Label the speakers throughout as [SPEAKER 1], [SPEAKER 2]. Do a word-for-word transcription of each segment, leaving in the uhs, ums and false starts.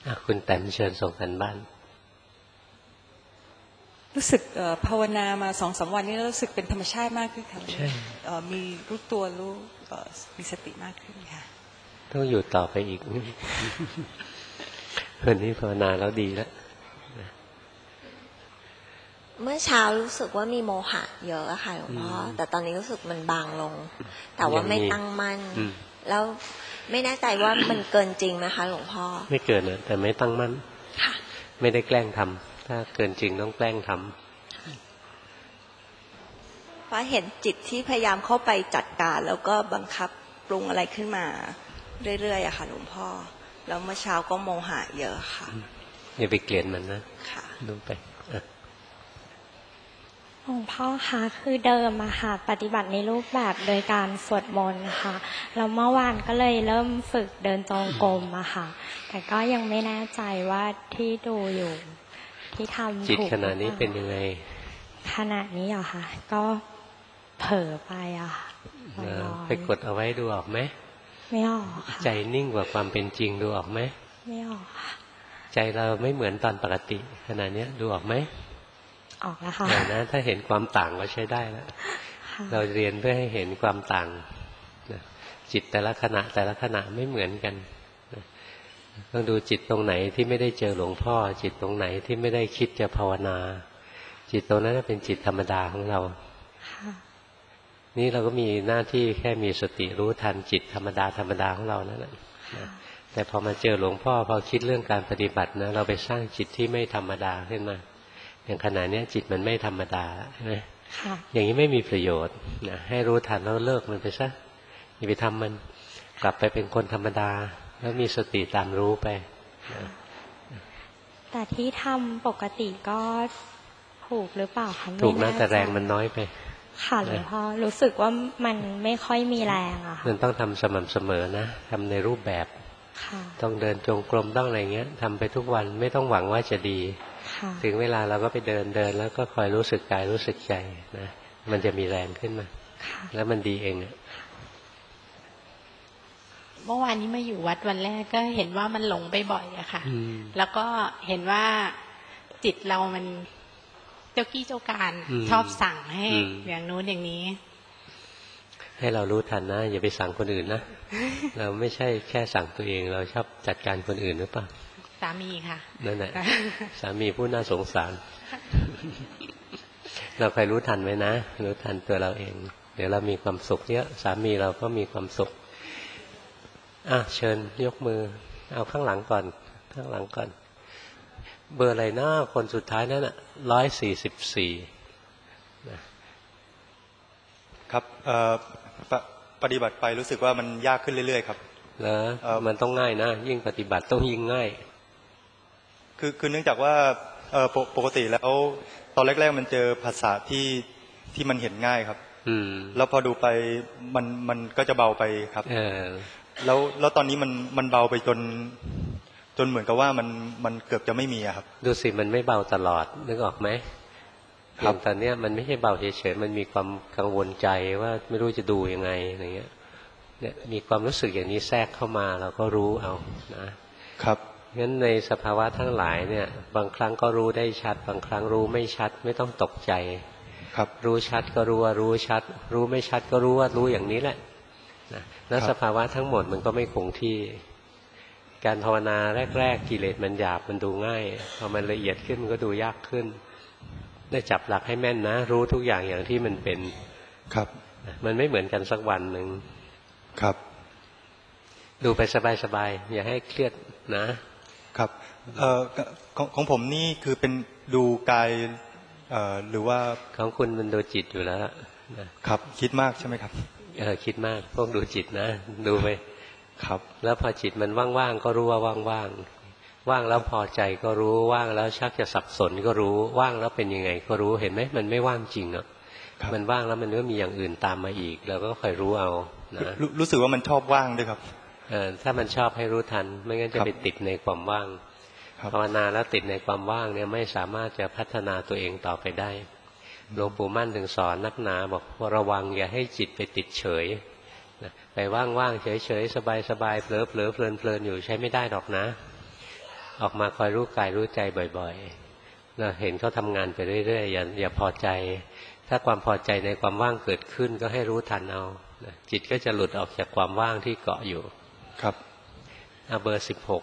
[SPEAKER 1] คุณแต้มเชิญส่งกันบ้าน
[SPEAKER 2] รู้สึกภาวนามาสองสามวันนี้รู้สึกเป็นธรรมชาติมากขึ้นค่ะมีรู้ตัวรู้มีสติมากขึ้นค่ะ
[SPEAKER 1] ต้องอยู่ต่อไปอีกวันนี้ภาวนาแล้วดีแล้ว
[SPEAKER 3] เมื่อเช้ารู้สึกว่ามีโมหะเยอะค่ะหลวงพ่อแต่ตอนนี้รู้สึกมันบางลงแต่ว่าไม่ตั้งมั่นแล้วไม่แน่ใจว่ามันเกินจริงไหมคะหลวงพ่อ
[SPEAKER 1] ไม่เกินนะแต่ไม่ตั้งมั่น
[SPEAKER 3] ค่ะ
[SPEAKER 1] ไม่ได้แกล้งทำถ้าเกินจริงต้องแกล้งทำ
[SPEAKER 2] เพราะเห็นจิตที่พยายามเข้าไปจัดการแล้วก็บังคับปรุงอะไรขึ้นมาเรื่อยๆอะค่ะหลวงพ่อแล้วเมื่อเช้าก็โมหะเยอะค่ะ
[SPEAKER 1] อย่าไปเกลียดมันนะ
[SPEAKER 2] ค่ะ
[SPEAKER 1] ดูไป
[SPEAKER 4] หลวงพ่อคะคือเดิมมาค่ะปฏิบัติในรูปแบบโดยการสวดมนต์ค่ะแล้วเมื่อวานก็เลยเริ่มฝึกเดินจงกรมอะค่ะแต่ก็ยังไม่แน่ใจว่าที่ดูอยู่ที่ทำถูกจิต
[SPEAKER 1] ขณะนี้เป็นยังไง
[SPEAKER 4] ขณะนี้เหรอคะก็เผลอไปอะค่ะ
[SPEAKER 1] ไปกดเอาไว้ดูออกไหม
[SPEAKER 4] ไม่ออกค่ะ
[SPEAKER 1] ใจนิ่งกว่าความเป็นจริงดูออกไหม
[SPEAKER 4] ไม่ออกค่ะ
[SPEAKER 1] ใจเราไม่เหมือนตอนปกติขณะนี้ดูออกไหม
[SPEAKER 4] ออกแล้วค่ะ
[SPEAKER 1] นะถ้าเห็นความต่างก็ใช้ได้แล้วเราเรียนเพื่อให้เห็นความต่างจิตแต่ละขณะแต่ละขณะไม่เหมือนกันต้องดูจิตตรงไหนที่ไม่ได้เจอหลวงพ่อจิตตรงไหนที่ไม่ได้คิดจะภาวนาจิตตรงนั้นเป็นจิตธรรมดาของเรานี่เราก็มีหน้าที่แค่มีสติรู้ทันจิตธรรมดาธรรมดาของเรานั่นแหละแต่พอมาเจอหลวงพ่อพอคิดเรื่องการปฏิบัตินะเราไปสร้างจิตที่ไม่ธรรมดาขึ้นมาอย่างขณะนี้จิตมันไม่ธรรมดาใช่ไหมอย่างนี้ไม่มีประโยชน์นะให้รู้ทันแล้วเลิกมันไปซะอย่าไปทำมันกลับไปเป็นคนธรรมดาแล้วมีสติตามรู้ไปนะ
[SPEAKER 4] แต่ที่ทำปกติก็ถูกหรือเปล่าคะ
[SPEAKER 1] ถูกนะแต่แรงมันน้อยไป
[SPEAKER 4] ค่ะหลวงพ่อรู้สึกว่ามันไม่ค่อยมีแรงอะค่ะ
[SPEAKER 1] มันต้องทำสม่ำเสมอนะทำในรูปแบบต้องเดินจงกรมต้องอะไรเงี้ยทำไปทุกวันไม่ต้องหวังว่าจะดีถึงเวลาเราก็ไปเดินเดินแล้วก็คอยรู้สึกกายรู้สึกใจนะมันจะมีแรงขึ้นมาแล้วมันดีเอง
[SPEAKER 5] เมื่อวานนี้มาอยู่วัดวันแรกก็เห็นว่ามันหลงไปบ่อยอะค่ะแล้วก็เห็นว่าจิตเรามันเจ้ากี้เจ้าการชอบสั่งให้อย่างโน้นอย่างนี้
[SPEAKER 1] ให้เรารู้ทันนะอย่าไปสั่งคนอื่นนะเราไม่ใช่แค่สั่งตัวเองเราชอบจัดการคนอื่นหรือเปล่า
[SPEAKER 5] สามีค่ะ
[SPEAKER 1] นั่นแหละสามีผู้น่าสงสารเราคอยรู้ทันไว้นะรู้ทันตัวเราเองเดี๋ยวเรามีความสุขเยอะสามีเราก็มีความสุขอ่ะเชิญยกมือเอาข้างหลังก่อนข้างหลังก่อนเบอร์อะไรนะคนสุดท้ายนั่นอ่ะร้อยสี่สิบสี่
[SPEAKER 6] ครับปฏิบัติไปรู้สึกว่ามันยากขึ้นเรื่อยๆครับ
[SPEAKER 1] แล้วมันต้องง่ายนะยิ่งปฏิบัติต้องยิ่งง่าย
[SPEAKER 6] คือคือเนื่องจากว่าปกติแล้วตอนแรกๆมันเจอภาษาที่ที่มันเห็นง่ายครับแล้วพอดูไปมันมันก็จะเบาไปครับแล้วแล้วตอนนี้มันมันเบาไปจนจนเหมือนกับว่ามันมันเกือบจะไม่มีครับ
[SPEAKER 1] ดูสิมันไม่เบาตลอดนึกออกไหมครับตอนนี้มันไม่ใช่เบาเฉยๆมันมีความกังวลใจว่าไม่รู้จะดูยังไงอะไรเงี้ยเนี่ยมีความรู้สึกอย่างนี้แทรกเข้ามาเราก็รู้เอานะครับงั้นในสภาวะทั้งหลายเนี่ยบางครั้งก็รู้ได้ชัดบางครั้งรู้ไม่ชัดไม่ต้องตกใจ
[SPEAKER 6] ครับ
[SPEAKER 1] รู้ชัดก็รู้ว่ารู้ชัดรู้ไม่ชัดก็รู้ว่ารู้อย่างนี้แหละนะแล้วสภาวะทั้งหมดมันก็ไม่คงที่การภาวนาแรกๆกิเลสมันหยาบมันดูง่ายพอมันละเอียดขึ้นมันก็ดูยากขึ้นได้จับหลักให้แม่นนะรู้ทุกอย่างอย่างที่มันเป็น
[SPEAKER 6] ครับ
[SPEAKER 1] มันไม่เหมือนกันสักวันหนึ่ง
[SPEAKER 6] ครับ
[SPEAKER 1] ดูไปสบายๆอย่าให้เครียด
[SPEAKER 6] นะครับเอ่อของของผมนี่คือเป็นดูกายเอ่อหรือว่า
[SPEAKER 1] ของคุณมันดูจิตอยู่แล้ว
[SPEAKER 6] นะครับคิดมากใช่ไหมครับ
[SPEAKER 1] เออคิดมากพวกดูจิตนะดูไป
[SPEAKER 6] ครับ
[SPEAKER 1] แล้วพอจิตมันว่างๆก็รู้ว่าว่างๆว่างแล้วพอใจก็รู้ว่างแล้วชักจะสับสนก็รู้ว่างแล้วเป็นยังไงก็รู้เห็นไหมมันไม่ว่างจริงอ่ะมันว่างแล้วมันก็มีอย่างอื่นตามมาอีกเราก็ค่อยรู้เอานะ
[SPEAKER 6] รู้สึกว่ามันชอบว่างด้วยครับ
[SPEAKER 1] เออถ้ามันชอบให้รู้ทันไม่งั้นจะไปติดในความว่างภาวนาแล้วติดในความว่างเนี่ยไม่สามารถจะพัฒนาตัวเองต่อไปได้หลวงปู่มั่นถึงสอนนักหนาบอกว่าระวังอย่าให้จิตไปติดเฉยไปว่างๆเฉยๆสบายๆเผลอๆเพลินๆอยู่ใช้ไม่ได้หรอกนะออกมาคอยรู้กายรู้ใจบ่อยๆเราเห็นเขาทำงานไปเรื่อยๆอย่าอย่าพอใจถ้าความพอใจในความว่างเกิดขึ้นก็ให้รู้ทันเอาจิตก็จะหลุดออกจากความว่างที่เกาะอยู่ครับเอาเบอร์สิบหก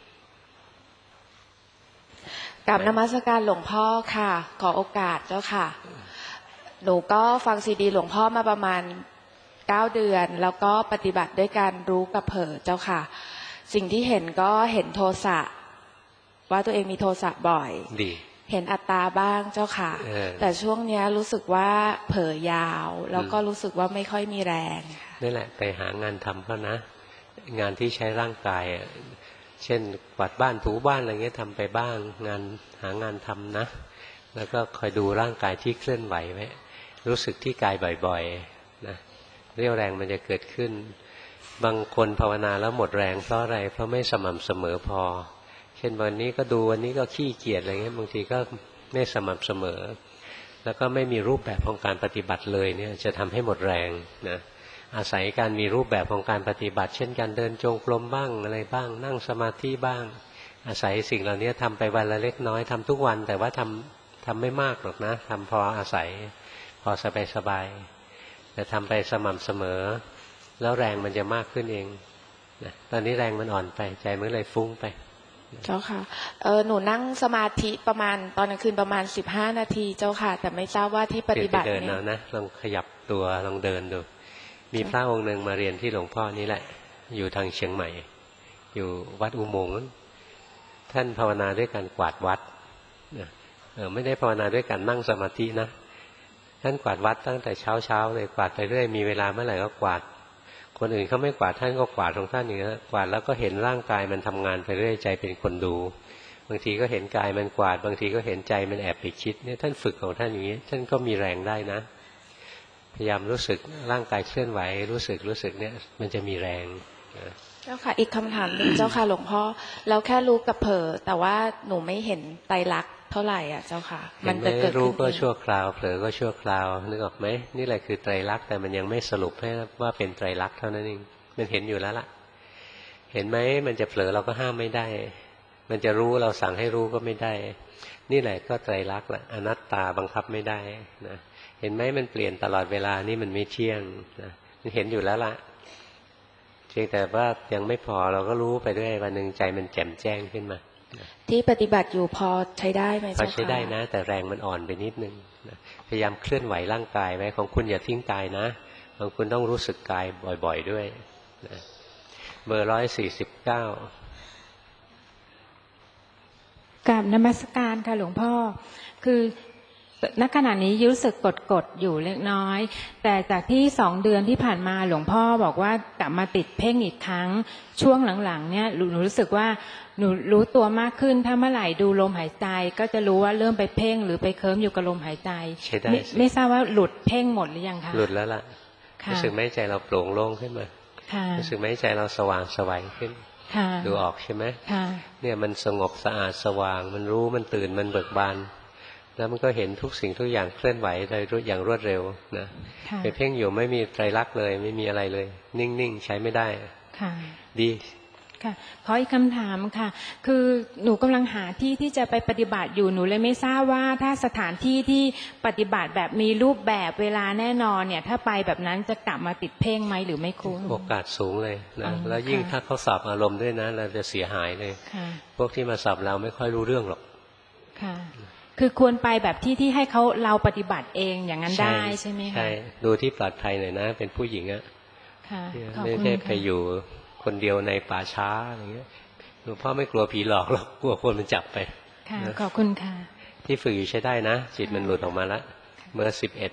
[SPEAKER 7] กราบนมัสการหลวงพ่อค่ะขอโอกาสเจ้าค่ะหนูก็ฟังซีดีหลวงพ่อมาประมาณเก้าเดือนแล้วก็ปฏิบัติด้วยการรู้กับเผลอเจ้าค่ะสิ่งที่เห็นก็เห็นโทสะว่าตัวเองมีโทสะบ่อยดีเห็นอัตตาบ้างเจ้าค่ะแต่ช่วงนี้รู้สึกว่าเผลอยาวแล้วก็รู้สึกว่าไม่ค่อยมีแรง
[SPEAKER 1] นี่แหละไปหางานทำก็นะงานที่ใช้ร่างกายเช่นกวาดบ้านถูบ้านอะไรเงี้ยทำไปบ้างงานหางานทำนะแล้วก็คอยดูร่างกายที่เคลื่อนไหวไว้รู้สึกที่กายบ่อยๆนะเรี่ยวแรงมันจะเกิดขึ้นบางคนภาวนาแล้วหมดแรงเพราะอะไรเพราะไม่สม่ำเสมอพอเช่นวันนี้ก็ดูวันนี้ก็ขี้เกียจอะไรเงี้ยบางทีก็ไม่สม่ำเสมอแล้วก็ไม่มีรูปแบบของการปฏิบัติเลยเนี่ยจะทำให้หมดแรงนะอาศัยการมีรูปแบบของการปฏิบัติเช่นการเดินจงกรมบ้างอะไรบ้างนั่งสมาธิบ้างอาศัยสิ่งเหล่านี้ทำไปวันละเล็กน้อยทำทุกวันแต่ว่าทำทำไม่มากหรอกนะทำพออาศัยพอสบายสบายแต่ทำไปสม่ำเสมอแล้วแรงมันจะมากขึ้นเองนะตอนนี้แรงมันอ่อนไปใจมันเลยฟุ้งไป
[SPEAKER 7] เจ้าค่ะเออหนูนั่งสมาธิประมาณตอนกลางคืนประมาณสิบห้านาทีเจ้าค่ะแต่ไม่ทราบว่าที่ปฏิบัติเนี่ยเดินเอา
[SPEAKER 1] นะลองขยับตัวลองเดินดูมีพระองค์หนึ่งมาเรียนที่หลวงพ่อนี่แหละอยู่ทางเชียงใหม่อยู่วัดอุโมงค์ท่านภาวนาด้วยการกวาดวัดเออไม่ได้ภาวนาด้วยการนั่งสมาธินะท่านกวาดวัดตั้งแต่เช้าเช้าเลยกวาดไปเรื่อยมีเวลาเมื่อไหร่ก็กวาดคนอื่นเขาไม่กวาดท่านก็กวาดของท่านอย่างนี้กวาดแล้วก็เห็นร่างกายมันทำงานไปเรื่อยใจเป็นคนดูบางทีก็เห็นกายมันกวาดบางทีก็เห็นใจมันแอบไปคิดเนี่ยท่านฝึกของท่านอย่างนี้ท่านก็มีแรงได้นะพยายามรู้สึกร่างกายเคลื่อนไหวรู้สึกรู้สึกเนี่ยมันจะมีแรง
[SPEAKER 7] เจ้าค่ะอีกคำถามหนึ่งเจ้าค่ะหลวงพ่อแล้วแค่รู้กับเผลอแต่ว่าหนูไม่เห็นไตรลักษณ์เท่าไหร่อ่ะเจ้าค่ะ
[SPEAKER 1] มันจะเกิดรู้ก็ชั่วคราวเผลอก็ชั่วคราวนึกออกไหมนี่แหละคือไตรลักษณ์แต่มันยังไม่สรุปให้ว่าเป็นไตรลักษณ์เท่านั้นเองมันเห็นอยู่แล้วล่ะเห็นไหมมันจะเผลอเราก็ห้ามไม่ได้มันจะรู้เราสั่งให้รู้ก็ไม่ได้นี่แหละก็ไตรลักษณ์แหละอนัตตาบังคับไม่ได้นะเห็นไหมมันเปลี่ยนตลอดเวลานี่มันไม่เที่ยงนะมันเห็นอยู่แล้วล่ะเพียงแต่ว่ายังไม่พอเราก็รู้ไปด้วยวันหนึ่งใจมันแจ่มแจ้งขึ้นมา
[SPEAKER 7] ที่ปฏิบัติอยู่พอใช้ได้ไหมเจ้าค่ะ
[SPEAKER 1] พอใช้ได้นะแต่แรงมันอ่อนไปนิดนึงพยายามเคลื่อนไหวร่างกายไว้ของคุณอย่าทิ้งกายนะของคุณต้องรู้สึกกายบ่อยๆด้วยเบอร์ร้อยสี่สิบเก้าก
[SPEAKER 8] ราบนมัสการค่ะหลวงพ่อคือณขณะนี้รู้สึกกดกดอยู่เล็กน้อยแต่จากที่สองเดือนที่ผ่านมาหลวงพ่อบอกว่ากลับมาติดเพ่งอีกครั้งช่วงหลังๆเนี่ยหนูรู้สึกว่าหนูรู้ตัวมากขึ้นถ้าเมื่อไหร่ดูลมหายใจก็จะรู้ว่าเริ่มไปเพ่งหรือไปเคิ้มอยู่กับลมหายใจไม่ไม่ทราบว่าหลุดเพ่งหมดหรือยังคะ
[SPEAKER 1] หลุดแล้วล่ะรู้สึกไหมใจเราโปร่งโล่งขึ้นมารู้สึกไหมใจเราสว่างสวัยขึ้นดูออกใช่ไหมเนี่ยมันสงบสะอาดสว่างมันรู้มันตื่นมันเบิกบานแล้วมันก็เห็นทุกสิ่งทุกอย่างเคลื่อนไหวโดยอย่างรวดเร็วนะไปเพ่งอยู่ไม่มีไตรลักษณ์เลยไม่มีอะไรเลยนิ่งๆใช้ไม่ได้ดี
[SPEAKER 8] ค่ะขออีกคำถามค่ะคือหนูกำลังหาที่ที่จะไปปฏิบัติอยู่หนูเลยไม่ทราบว่าถ้าสถานที่ที่ปฏิบัติแบบมีรูปแบบเวลาแน่นอนเนี่ยถ้าไปแบบนั้นจะกลับมาติดเพ่งไหมหรือไม่คุ้ม
[SPEAKER 1] โอกาสสูงเลยนะแล้วยิ่งถ้าเขาสอบอารมณ์ด้วยนะเราจะเสียหายเลยพวกที่มาสอบเราไม่ค่อยรู้เรื่องหรอก
[SPEAKER 8] ค่ะคือควรไปแบบที่ที่ให้เขาเราปฏิบัติเองอย่างนั้นได้ใช่ไหมคะ
[SPEAKER 1] ใช่ดูที่ปลอดภัยหน่อยนะเป็นผู้หญิงอะไม่ใช่ไปอยู่คนเดียวในป่าช้าอะไรเงี้ยหลวงพ่อไม่กลัวผีหลอกหรอกกลัวคนมันจับไป
[SPEAKER 8] ค่ะขอบคุณค่ะ
[SPEAKER 1] ที่ฝึกอยู่ใช้ได้นะจิตมันหลุดออกมาแล้วเมื่อสิบเอ็ด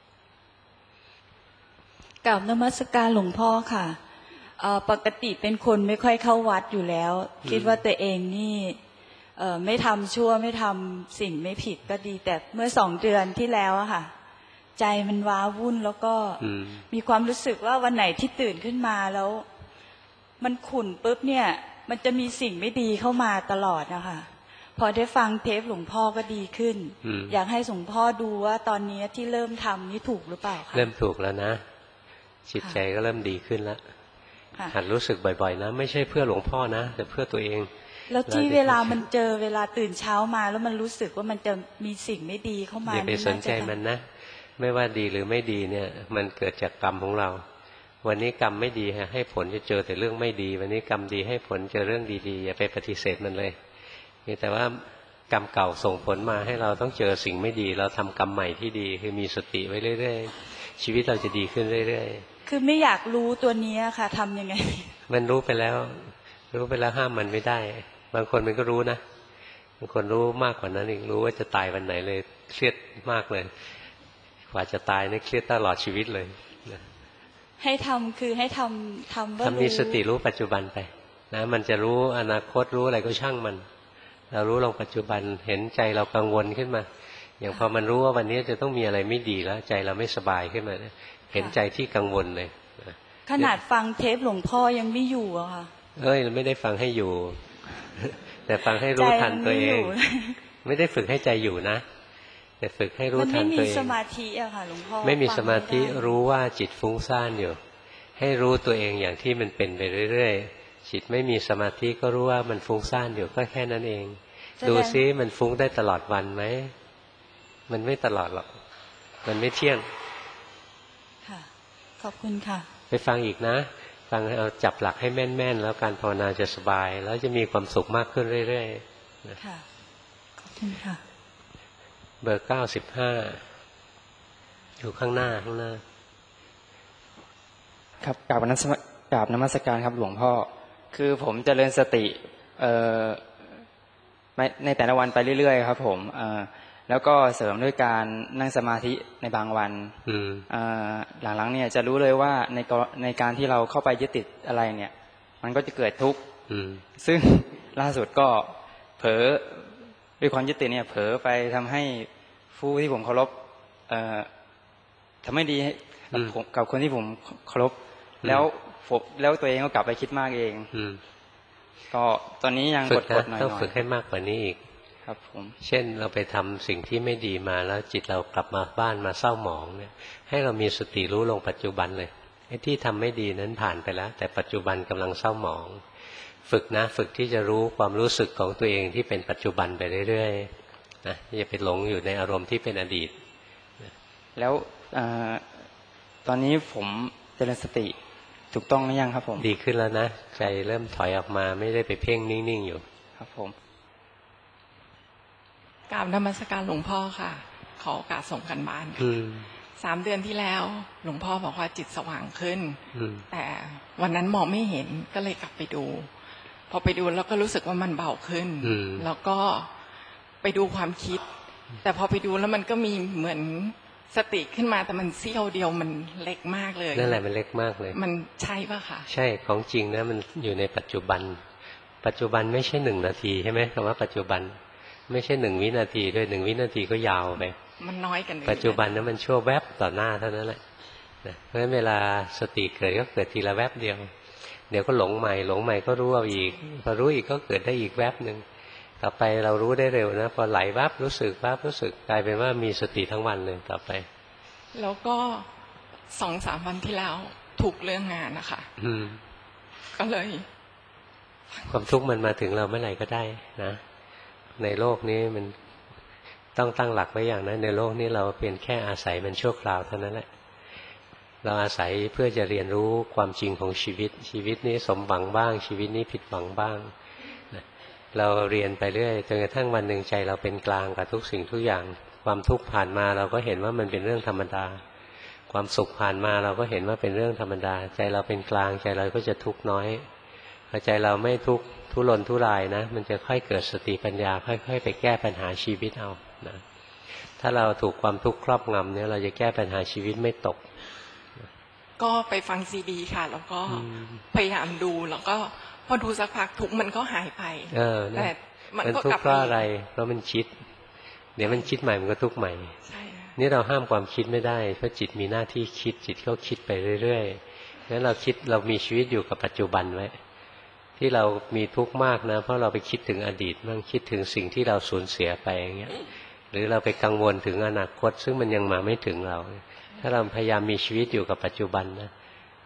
[SPEAKER 9] กราบนมัสการหลวงพ่อค่ะปกติเป็นคนไม่ค่อยเข้าวัดอยู่แล้วคิดว่าตัวเองนี่ไม่ทำชั่วไม่ทำสิ่งไม่ผิดก็ดีแต่เมื่อสองเดือนที่แล้วอะค่ะใจมันว้าวุ่นแล้วก็มีความรู้สึกว่าวันไหนที่ตื่นขึ้นมาแล้วมันขุ่นปุ๊บเนี่ยมันจะมีสิ่งไม่ดีเข้ามาตลอดนะคะพอได้ฟังเทปหลวงพ่อก็ดีขึ้นอยากให้หลวงพ่อดูว่าตอนนี้ที่เริ่มทำนี่ถูกหรือเปล่าคะ
[SPEAKER 1] เริ่มถูกแล้วนะจิตใจก็เริ่มดีขึ้นแล้วหัดรู้สึกบ่อยๆนะไม่ใช่เพื่อหลวงพ่อนะแต่เพื่อตัวเอง
[SPEAKER 9] แล้วที่เวลามันเจอเวลาตื่นเช้ามาแล้วมันรู้สึกว่ามันจะมีสิ่งไม่ดีเข้ามา
[SPEAKER 1] อย่าไปสนใจมันนะไม่ว่าดีหรือไม่ดีเนี่ยมันเกิดจากกรรมของเราวันนี้กรรมไม่ดีให้ผลจะเจอแต่เรื่องไม่ดีวันนี้กรรมดีให้ผลเจอเรื่องดีๆอย่าไปปฏิเสธมันเลยนี่แต่ว่ากรรมเก่าส่งผลมาให้เราต้องเจอสิ่งไม่ดีเราทำกรรมใหม่ที่ดีคือมีสติไว้เรื่อยๆชีวิตเราจะดีขึ้นเรื่อยๆ
[SPEAKER 9] คือไม่อยากรู้ตัวนี้ค่ะทำยังไง
[SPEAKER 1] มันรู้ไปแล้วรู้ไปแล้วห้ามมันไม่ได้บางคนมันก็รู้นะบางคนรู้มากกว่านั้นอีกรู้ว่าจะตายวันไหนเลยเครียดมากเลยกว่าจะตายนี่เครียดตลอดชีวิตเลย
[SPEAKER 9] ให้ทำคือให้ทำทำว่ารู้
[SPEAKER 1] ทำมีสติรู้ปัจจุบันไปนะมันจะรู้อนาคตรู้อะไรก็ช่างมันเรารู้ลงปัจจุบันเห็นใจเรากังวลขึ้นมาอย่างพอมันรู้ว่าวันนี้จะต้องมีอะไรไม่ดีแล้วใจเราไม่สบายขึ้นมาเห็นใจที่กังวลเลย
[SPEAKER 9] ขนาดฟังเทปหลวงพ่อยังไม่อยู่อะค่ะ
[SPEAKER 1] เอ้ยไม่ได้ฟังให้อยู่แต่ฟังให้รู้ทันตัวเองไม่ได้ฝึกให้ใจอยู่นะแต่ฝึกให้รู้ทันตัวเองมันไม่มี
[SPEAKER 9] สมาธิอะค่ะหลวงพ่อ
[SPEAKER 1] ไม่มีสมาธิรู้ว่าจิตฟุ้งซ่านอยู่ให้รู้ตัวเองอย่างที่มันเป็นไปเรื่อยๆจิตไม่มีสมาธิก็รู้ว่ามันฟุ้งซ่านอยู่ก็แค่นั้นเองดูซิมันฟุ้งได้ตลอดวันไหมมันไม่ตลอดหรอกมันไม่เที่ยง
[SPEAKER 9] ค่ะขอบคุณค่ะ
[SPEAKER 1] ไปฟังอีกนะฟังเอาจับหลักให้แม่นๆแล้วการภาวนาจะสบายแล้วจะมีความสุขมากขึ้นเรื่อยๆ
[SPEAKER 9] ค่ะขอบคุณค่ะ
[SPEAKER 1] เบอร์เก้าสิบห้าอยู่ข้างหน้าข้างหน้า
[SPEAKER 10] ครับกราบนมัสกราบนมัสการครับหลวงพ่อคือผมเจริญสติเอ่อในแต่ละวันไปเรื่อยๆครับผมเอ่อแล้วก็เสริมด้วยการนั่งสมาธิในบางวันหลังๆเนี่ยจะรู้เลยว่าในในการที่เราเข้าไปยึดติดอะไรเนี่ยมันก็จะเกิดทุกข์ซึ่งล่าสุดก็เผลอด้วยความยึดติดเนี่ยเผลอไปทำให้ผู้ที่ผมเคารพทำไม่ดีกับคนที่ผมเคารพแล้วแล้วตัวเองก็กลับไปคิดมากเองก็ตอนนี้ยังกดๆหน่อยๆ
[SPEAKER 1] ต้องฝึกให้มากกว่านี้อีก
[SPEAKER 10] ครับผม
[SPEAKER 1] เช่นเราไปทำสิ่งที่ไม่ดีมาแล้วจิตเรากลับมาบ้านมาเศร้าหมองเนี่ยให้เรามีสติรู้ลงปัจจุบันเลยไอ้ที่ทำไม่ดีนั้นผ่านไปแล้วแต่ปัจจุบันกำลังเศร้าหมองฝึกนะฝึกที่จะรู้ความรู้สึกของตัวเองที่เป็นปัจจุบันไปเรื่อยๆนะอย่าไปหลงอยู่ในอารมณ์ที่เป็นอดีต
[SPEAKER 10] แล้วตอนนี้ผมเจริญสติถูกต้องหรือยังครับผม
[SPEAKER 1] ดีขึ้นแล้วนะใจเริ่มถอยออกมาไม่ได้ไปเพ่งนิ่งๆอยู่
[SPEAKER 10] ครับผม
[SPEAKER 11] กราบนมัสการหลวงพ่อค่ะขอโอกาสส่งกันบ้านสามเดือนที่แล้วหลวงพ่อบอกว่าจิตสว่างขึ้นแต่วันนั้นมองไม่เห็นก็เลยกลับไปดูพอไปดูแล้วก็รู้สึกว่ามันเบาขึ้นแล้วก็ไปดูความคิดแต่พอไปดูแล้วมันก็มีเหมือนสติขึ้นมาแต่มันเสี้ยวเดียวมันเล็กมากเลย
[SPEAKER 1] นั่นแหละมันเล็กมากเลย
[SPEAKER 11] มันใช่ป่ะคะ
[SPEAKER 1] ใช่ของจริงนะมันอยู่ในปัจจุบันปัจจุบันไม่ใช่หนึ่งนาทีใช่ไหมคำว่าปัจจุบันไม่ใช่หนึ่งวินาทีด้วยหนึ่งวินาทีก็ยาวไป
[SPEAKER 11] มันน้อยกัน
[SPEAKER 1] ปัจจุบันนั้นมันชั่วแวบต่อหน้าเท่านั้นแหละเพราะฉะนั้นเวลาสติเกิดก็เกิดทีละแวบเดียวเดี๋ยวก็หลงใหม่หลงใหม่ก็รู้เอาอีกพอรู้อีกก็เกิดได้อีกแวบหนึ่งต่อไปเรารู้ได้เร็วนะพอไหลวับรู้สึกวับรู้สึกกลายเป็นว่ามีสติทั้งวันเลยต่อไป
[SPEAKER 11] แล้วก็สองสามวันที่แล้วถูกเรื่องงานนะคะก็เลย
[SPEAKER 1] ความทุกข์มันมาถึงเราเมื่อไหร่ก็ได้นะในโลกนี้มันต้องตั้งหลักไว้อย่างนั้นในโลกนี้เราเพียงแค่อาศัยมันชั่วคราวเท่านั้นแหละเราอาศัยเพื่อจะเรียนรู้ความจริงของชีวิตชีวิตนี้สมหวังบ้างชีวิตนี้ผิดหวังบ้างนะเราเรียนไปเรื่อยจนกระทั่งวันหนึ่งใจเราเป็นกลางกับทุกสิ่งทุกอย่างความทุกข์ผ่านมาเราก็เห็นว่ามันเป็นเรื่องธรรมดาความสุขผ่านมาเราก็เห็นว่าเป็นเรื่องธรรมดาใจเราเป็นกลางใจเราก็จะทุกข์น้อยพอใจเราไม่ทุกข์ทุรนทุรายนะมันจะค่อยเกิดสติปัญญาค่อยๆไปแก้ปัญหาชีวิตเอานะถ้าเราถูกความทุกข์ครอบงำเนี่ยเราจะแก้ปัญหาชีวิตไม่ตก
[SPEAKER 11] ก็ไปฟังซีดีค่ะแล้วก็พยายามดูแล้วก็พอดูสักพักทุกข์มันก็หายไปแต่
[SPEAKER 1] มันก็กลับมาเพราะอะไรเพราะมันคิดเดี๋ยวมันคิดใหม่มันก็ทุกข์ใหม่นี่เราห้ามความคิดไม่ได้เพราะจิตมีหน้าที่คิดจิตก็คิดไปเรื่อยๆงั้นเราคิดเรามีชีวิตอยู่กับปัจจุบันไว้ที่เรามีทุกข์มากนะเพราะเราไปคิดถึงอดีตมั่งคิดถึงสิ่งที่เราสูญเสียไปอย่างเงี้ยหรือเราไปกังวลถึงอนาคตซึ่งมันยังมาไม่ถึงเราถ้าเราพยายามมีชีวิตอยู่กับปัจจุบันนะ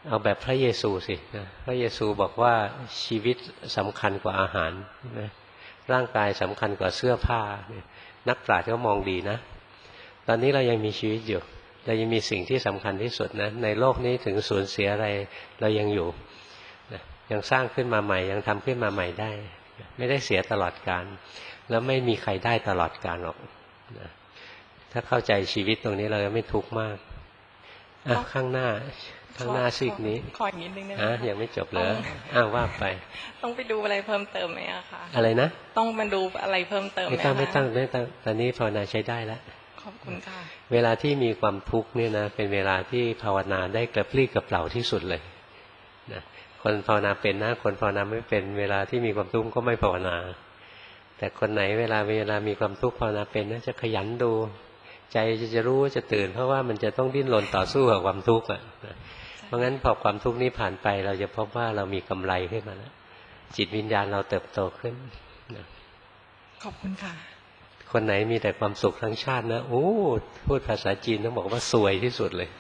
[SPEAKER 1] เอาแบบพระเยซูสินะพระเยซูบอกว่าชีวิตสำคัญกว่าอาหารนะร่างกายสำคัญกว่าเสื้อผ้านักปราชญ์ก็มองดีนะตอนนี้เรายังมีชีวิตอยู่เรายังมีสิ่งที่สำคัญที่สุดนะในโลกนี้ถึงสูญเสียอะไรเรายังอยู่นะยังสร้างขึ้นมาใหม่ยังทำขึ้นมาใหม่ได้ไม่ได้เสียตลอดกาลแล้วไม่มีใครได้ตลอดกาลหรอกนะถ้าเข้าใจชีวิตตรงนี้เราจะไม่ทุกข์มากอ่ะข้างหน้าข้างหน้าซีกนี้
[SPEAKER 11] ขออีกนิดนึงได้ไหม
[SPEAKER 1] อ่ะยังไม่จบเลยอ้าวว่าไป
[SPEAKER 11] ต้องไปดูอะไรเพิ่มเติมไหมอะคะ
[SPEAKER 1] อะไรนะ
[SPEAKER 11] ต้องมาดูอะไรเพิ่มเติมไหม
[SPEAKER 1] ไม่ต้องไม่ต้องไม่ต้องตอนนี้ภาวนาใช้ได้แล้ว
[SPEAKER 11] ขอบคุณค่ะ
[SPEAKER 1] เวลาที่มีความทุกข์เนี่ยนะเป็นเวลาที่ภาวนาได้กระปรี้กระเปร่าที่สุดเลยนะคนภาวนาเป็นนะคนภาวนาไม่เป็นเวลาที่มีความทุกข์ก็ไม่ภาวนาแต่คนไหนเวลาเวลามีความทุกข์ภาวนาเป็นนะจะขยันดูใจจะจะรู้จะตื่นเพราะว่ามันจะต้องดิ้นรนต่อสู้กับความทุกข์อ่ะเพราะงั้นพอความทุกข์นี้ผ่านไปเราจะพบว่าเรามีกำไรขึ้นมาแล้วจิตวิญญาณเราเติบโตขึ้น
[SPEAKER 11] ขอบคุณค่ะ
[SPEAKER 1] คนไหนมีแต่ความสุขทั้งชาตินะโอ้พูดภาษาจีนต้องบอกว่าซวยที่สุดเลย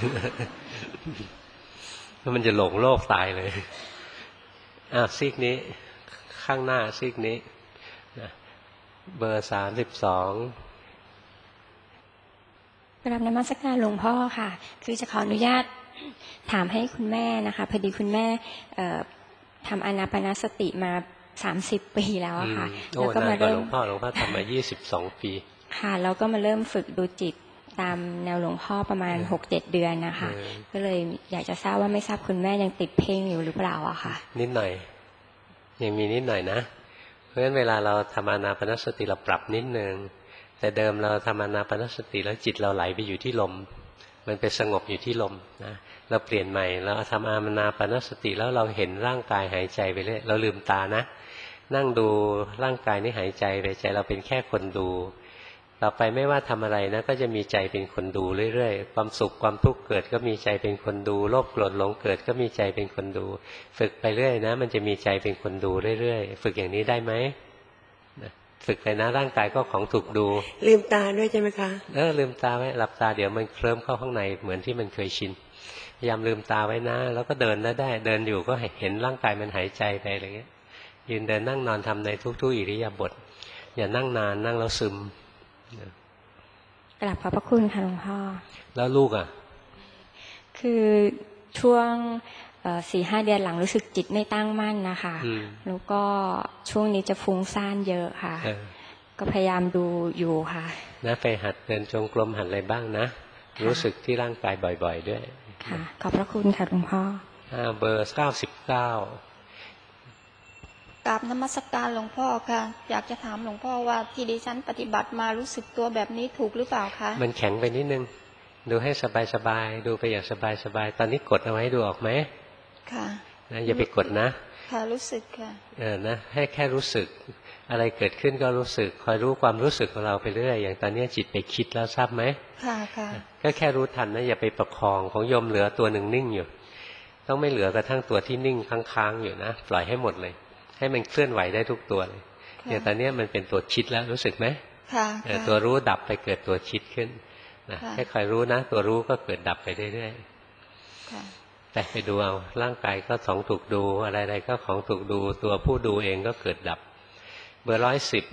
[SPEAKER 1] เพราะมันจะหลงโลกตายเลยอ่ะซีกนี้ข้างหน้าซีกนี้นะเบอร์สามสิบสอง
[SPEAKER 4] กราบนมัสการหลวงพ่อค่ะคือจะขออนุญาตถามให้คุณแม่นะคะพอดีคุณแม่ทำอานาปานสติมาสามสิบปีแล้วอะค่ะ
[SPEAKER 1] แล้วก็มาเริ่มหลวงพ่อหลวงพ่อทำมายี่สิบสองปี
[SPEAKER 4] ค่ะแล้วก็มาเริ่มฝึกดูจิตตามแนวหลวงพ่อประมาณหกเจ็ดเดือนนะคะก็เลยอยากจะทราบว่าไม่ทราบคุณแม่ยังติดเพ่งอยู่หรือเปล่าอะค่ะ
[SPEAKER 1] นิดหน่อยยังมีนิดหน่อยนะเพราะฉะนั้นเวลาเราทำอานาปานสติเราปรับนิดนึงแต่เดิมเราทำอานาปานสติแล้วจิตเราไหลไปอยู่ที่ลมมันไปสงบอยู่ที่ลมนะเราเปลี่ยนใหม่เราทำอานาปานสติแล้วเราเห็นร่างกายหายใจไปเรื่อยเราลืมตานะนั่งดูร่างกายนี้หายใจไปใจเราเป็นแค่คนดูต่อไปไม่ว่าทำอะไรนะก็จะมีใจเป็นคนดูเรื่อยๆความสุขความทุกข์เกิดก็มีใจเป็นคนดูโลภโกรธหลงเกิดก็มีใจเป็นคนดูฝึกไปเรื่อยนะมันจะมีใจเป็นคนดูเรื่อยๆฝึกอย่างนี้ได้ไหมฝึกไปนะร่างกายก็ของถูกดู
[SPEAKER 12] ลืมตาด้วยใช่ไหมคะ
[SPEAKER 1] เออลืมตาไว้หลับตาเดี๋ยวมันเคลิ้มเข้าข้างในเหมือนที่มันเคยชินพยายามลืมตาไว้นะแล้วก็เดินได้ได้เดินอยู่ก็เห็นร่างกายมันหายใจไปอะไรเงี้ยยืนเดินนั่งนอนทำในทุกๆอิริยาบถอย่านั่งนานนั่งแล้วซึม
[SPEAKER 4] กราบขอบพระคุณค่ะหลวงพ่อ
[SPEAKER 1] แล้วลูกอ่ะ
[SPEAKER 4] คือช่วงสี่ห้าเดือนหลังรู้สึกจิตไม่ตั้งมั่นนะคะแล้วก็ช่วงนี้จะฟุ้งซ่านเยอะค่ะก็พยายามดูอยู่ค่ะ
[SPEAKER 1] นะไปหัดเดินจงกรมหัดอะไรบ้างนะรู้สึกที่ร่างกายบ่อยๆด้วย
[SPEAKER 4] ค่ะขอบพระคุณค่ะหลวงพ่อ
[SPEAKER 1] เบอร์เก้าสิบเก้
[SPEAKER 13] ากราบนมัสการหลวงพ่อค่ะอยากจะถามหลวงพ่อว่าที่ดิฉันปฏิบัติมารู้สึกตัวแบบนี้ถูกหรือเปล่าคะ
[SPEAKER 1] มันแข็งไปนิดนึงดูให้สบายๆดูไปอย่างสบายๆตอนนี้กดเอาไว้ดูออกไหม
[SPEAKER 13] ค่ะ
[SPEAKER 1] นะอย่าไปกดนะ
[SPEAKER 13] ค่ะรู้สึกค่ะ
[SPEAKER 1] เออนะให้แค่รู้สึกอะไรเกิดขึ้นก็รู้สึกคอยรู้ความรู้สึกของเราไปเรื่อยอย่างตอนนี้จิตไปคิดแล้วทราบไหม
[SPEAKER 13] ค่ะค่ะ
[SPEAKER 1] ก็แค่รู้ทันนะอย่าไปประคองของโยมเหลือตัวหนึ่งนิ่งอยู่ต้องไม่เหลือกระทั่งตัวที่นิ่งค้างๆอยู่นะปล่อยให้หมดเลยให้มันเคลื่อนไหวได้ทุกตัวเลยอย่างตอนนี้มันเป็นตัวคิดแล้วรู้สึกไหม
[SPEAKER 13] ค่ะ
[SPEAKER 1] ตัวรู้ดับไปเกิดตัวคิดขึ้นนะให้คอยรู้นะตัวรู้ก็เกิดดับไปเรื่อยๆแต่ไปดูเอาร่างกายก็ของถูกดูอะไรๆก็ของถูกดูตัวผู้ดูเองก็เกิดดับเบอร์ร้อยสิบ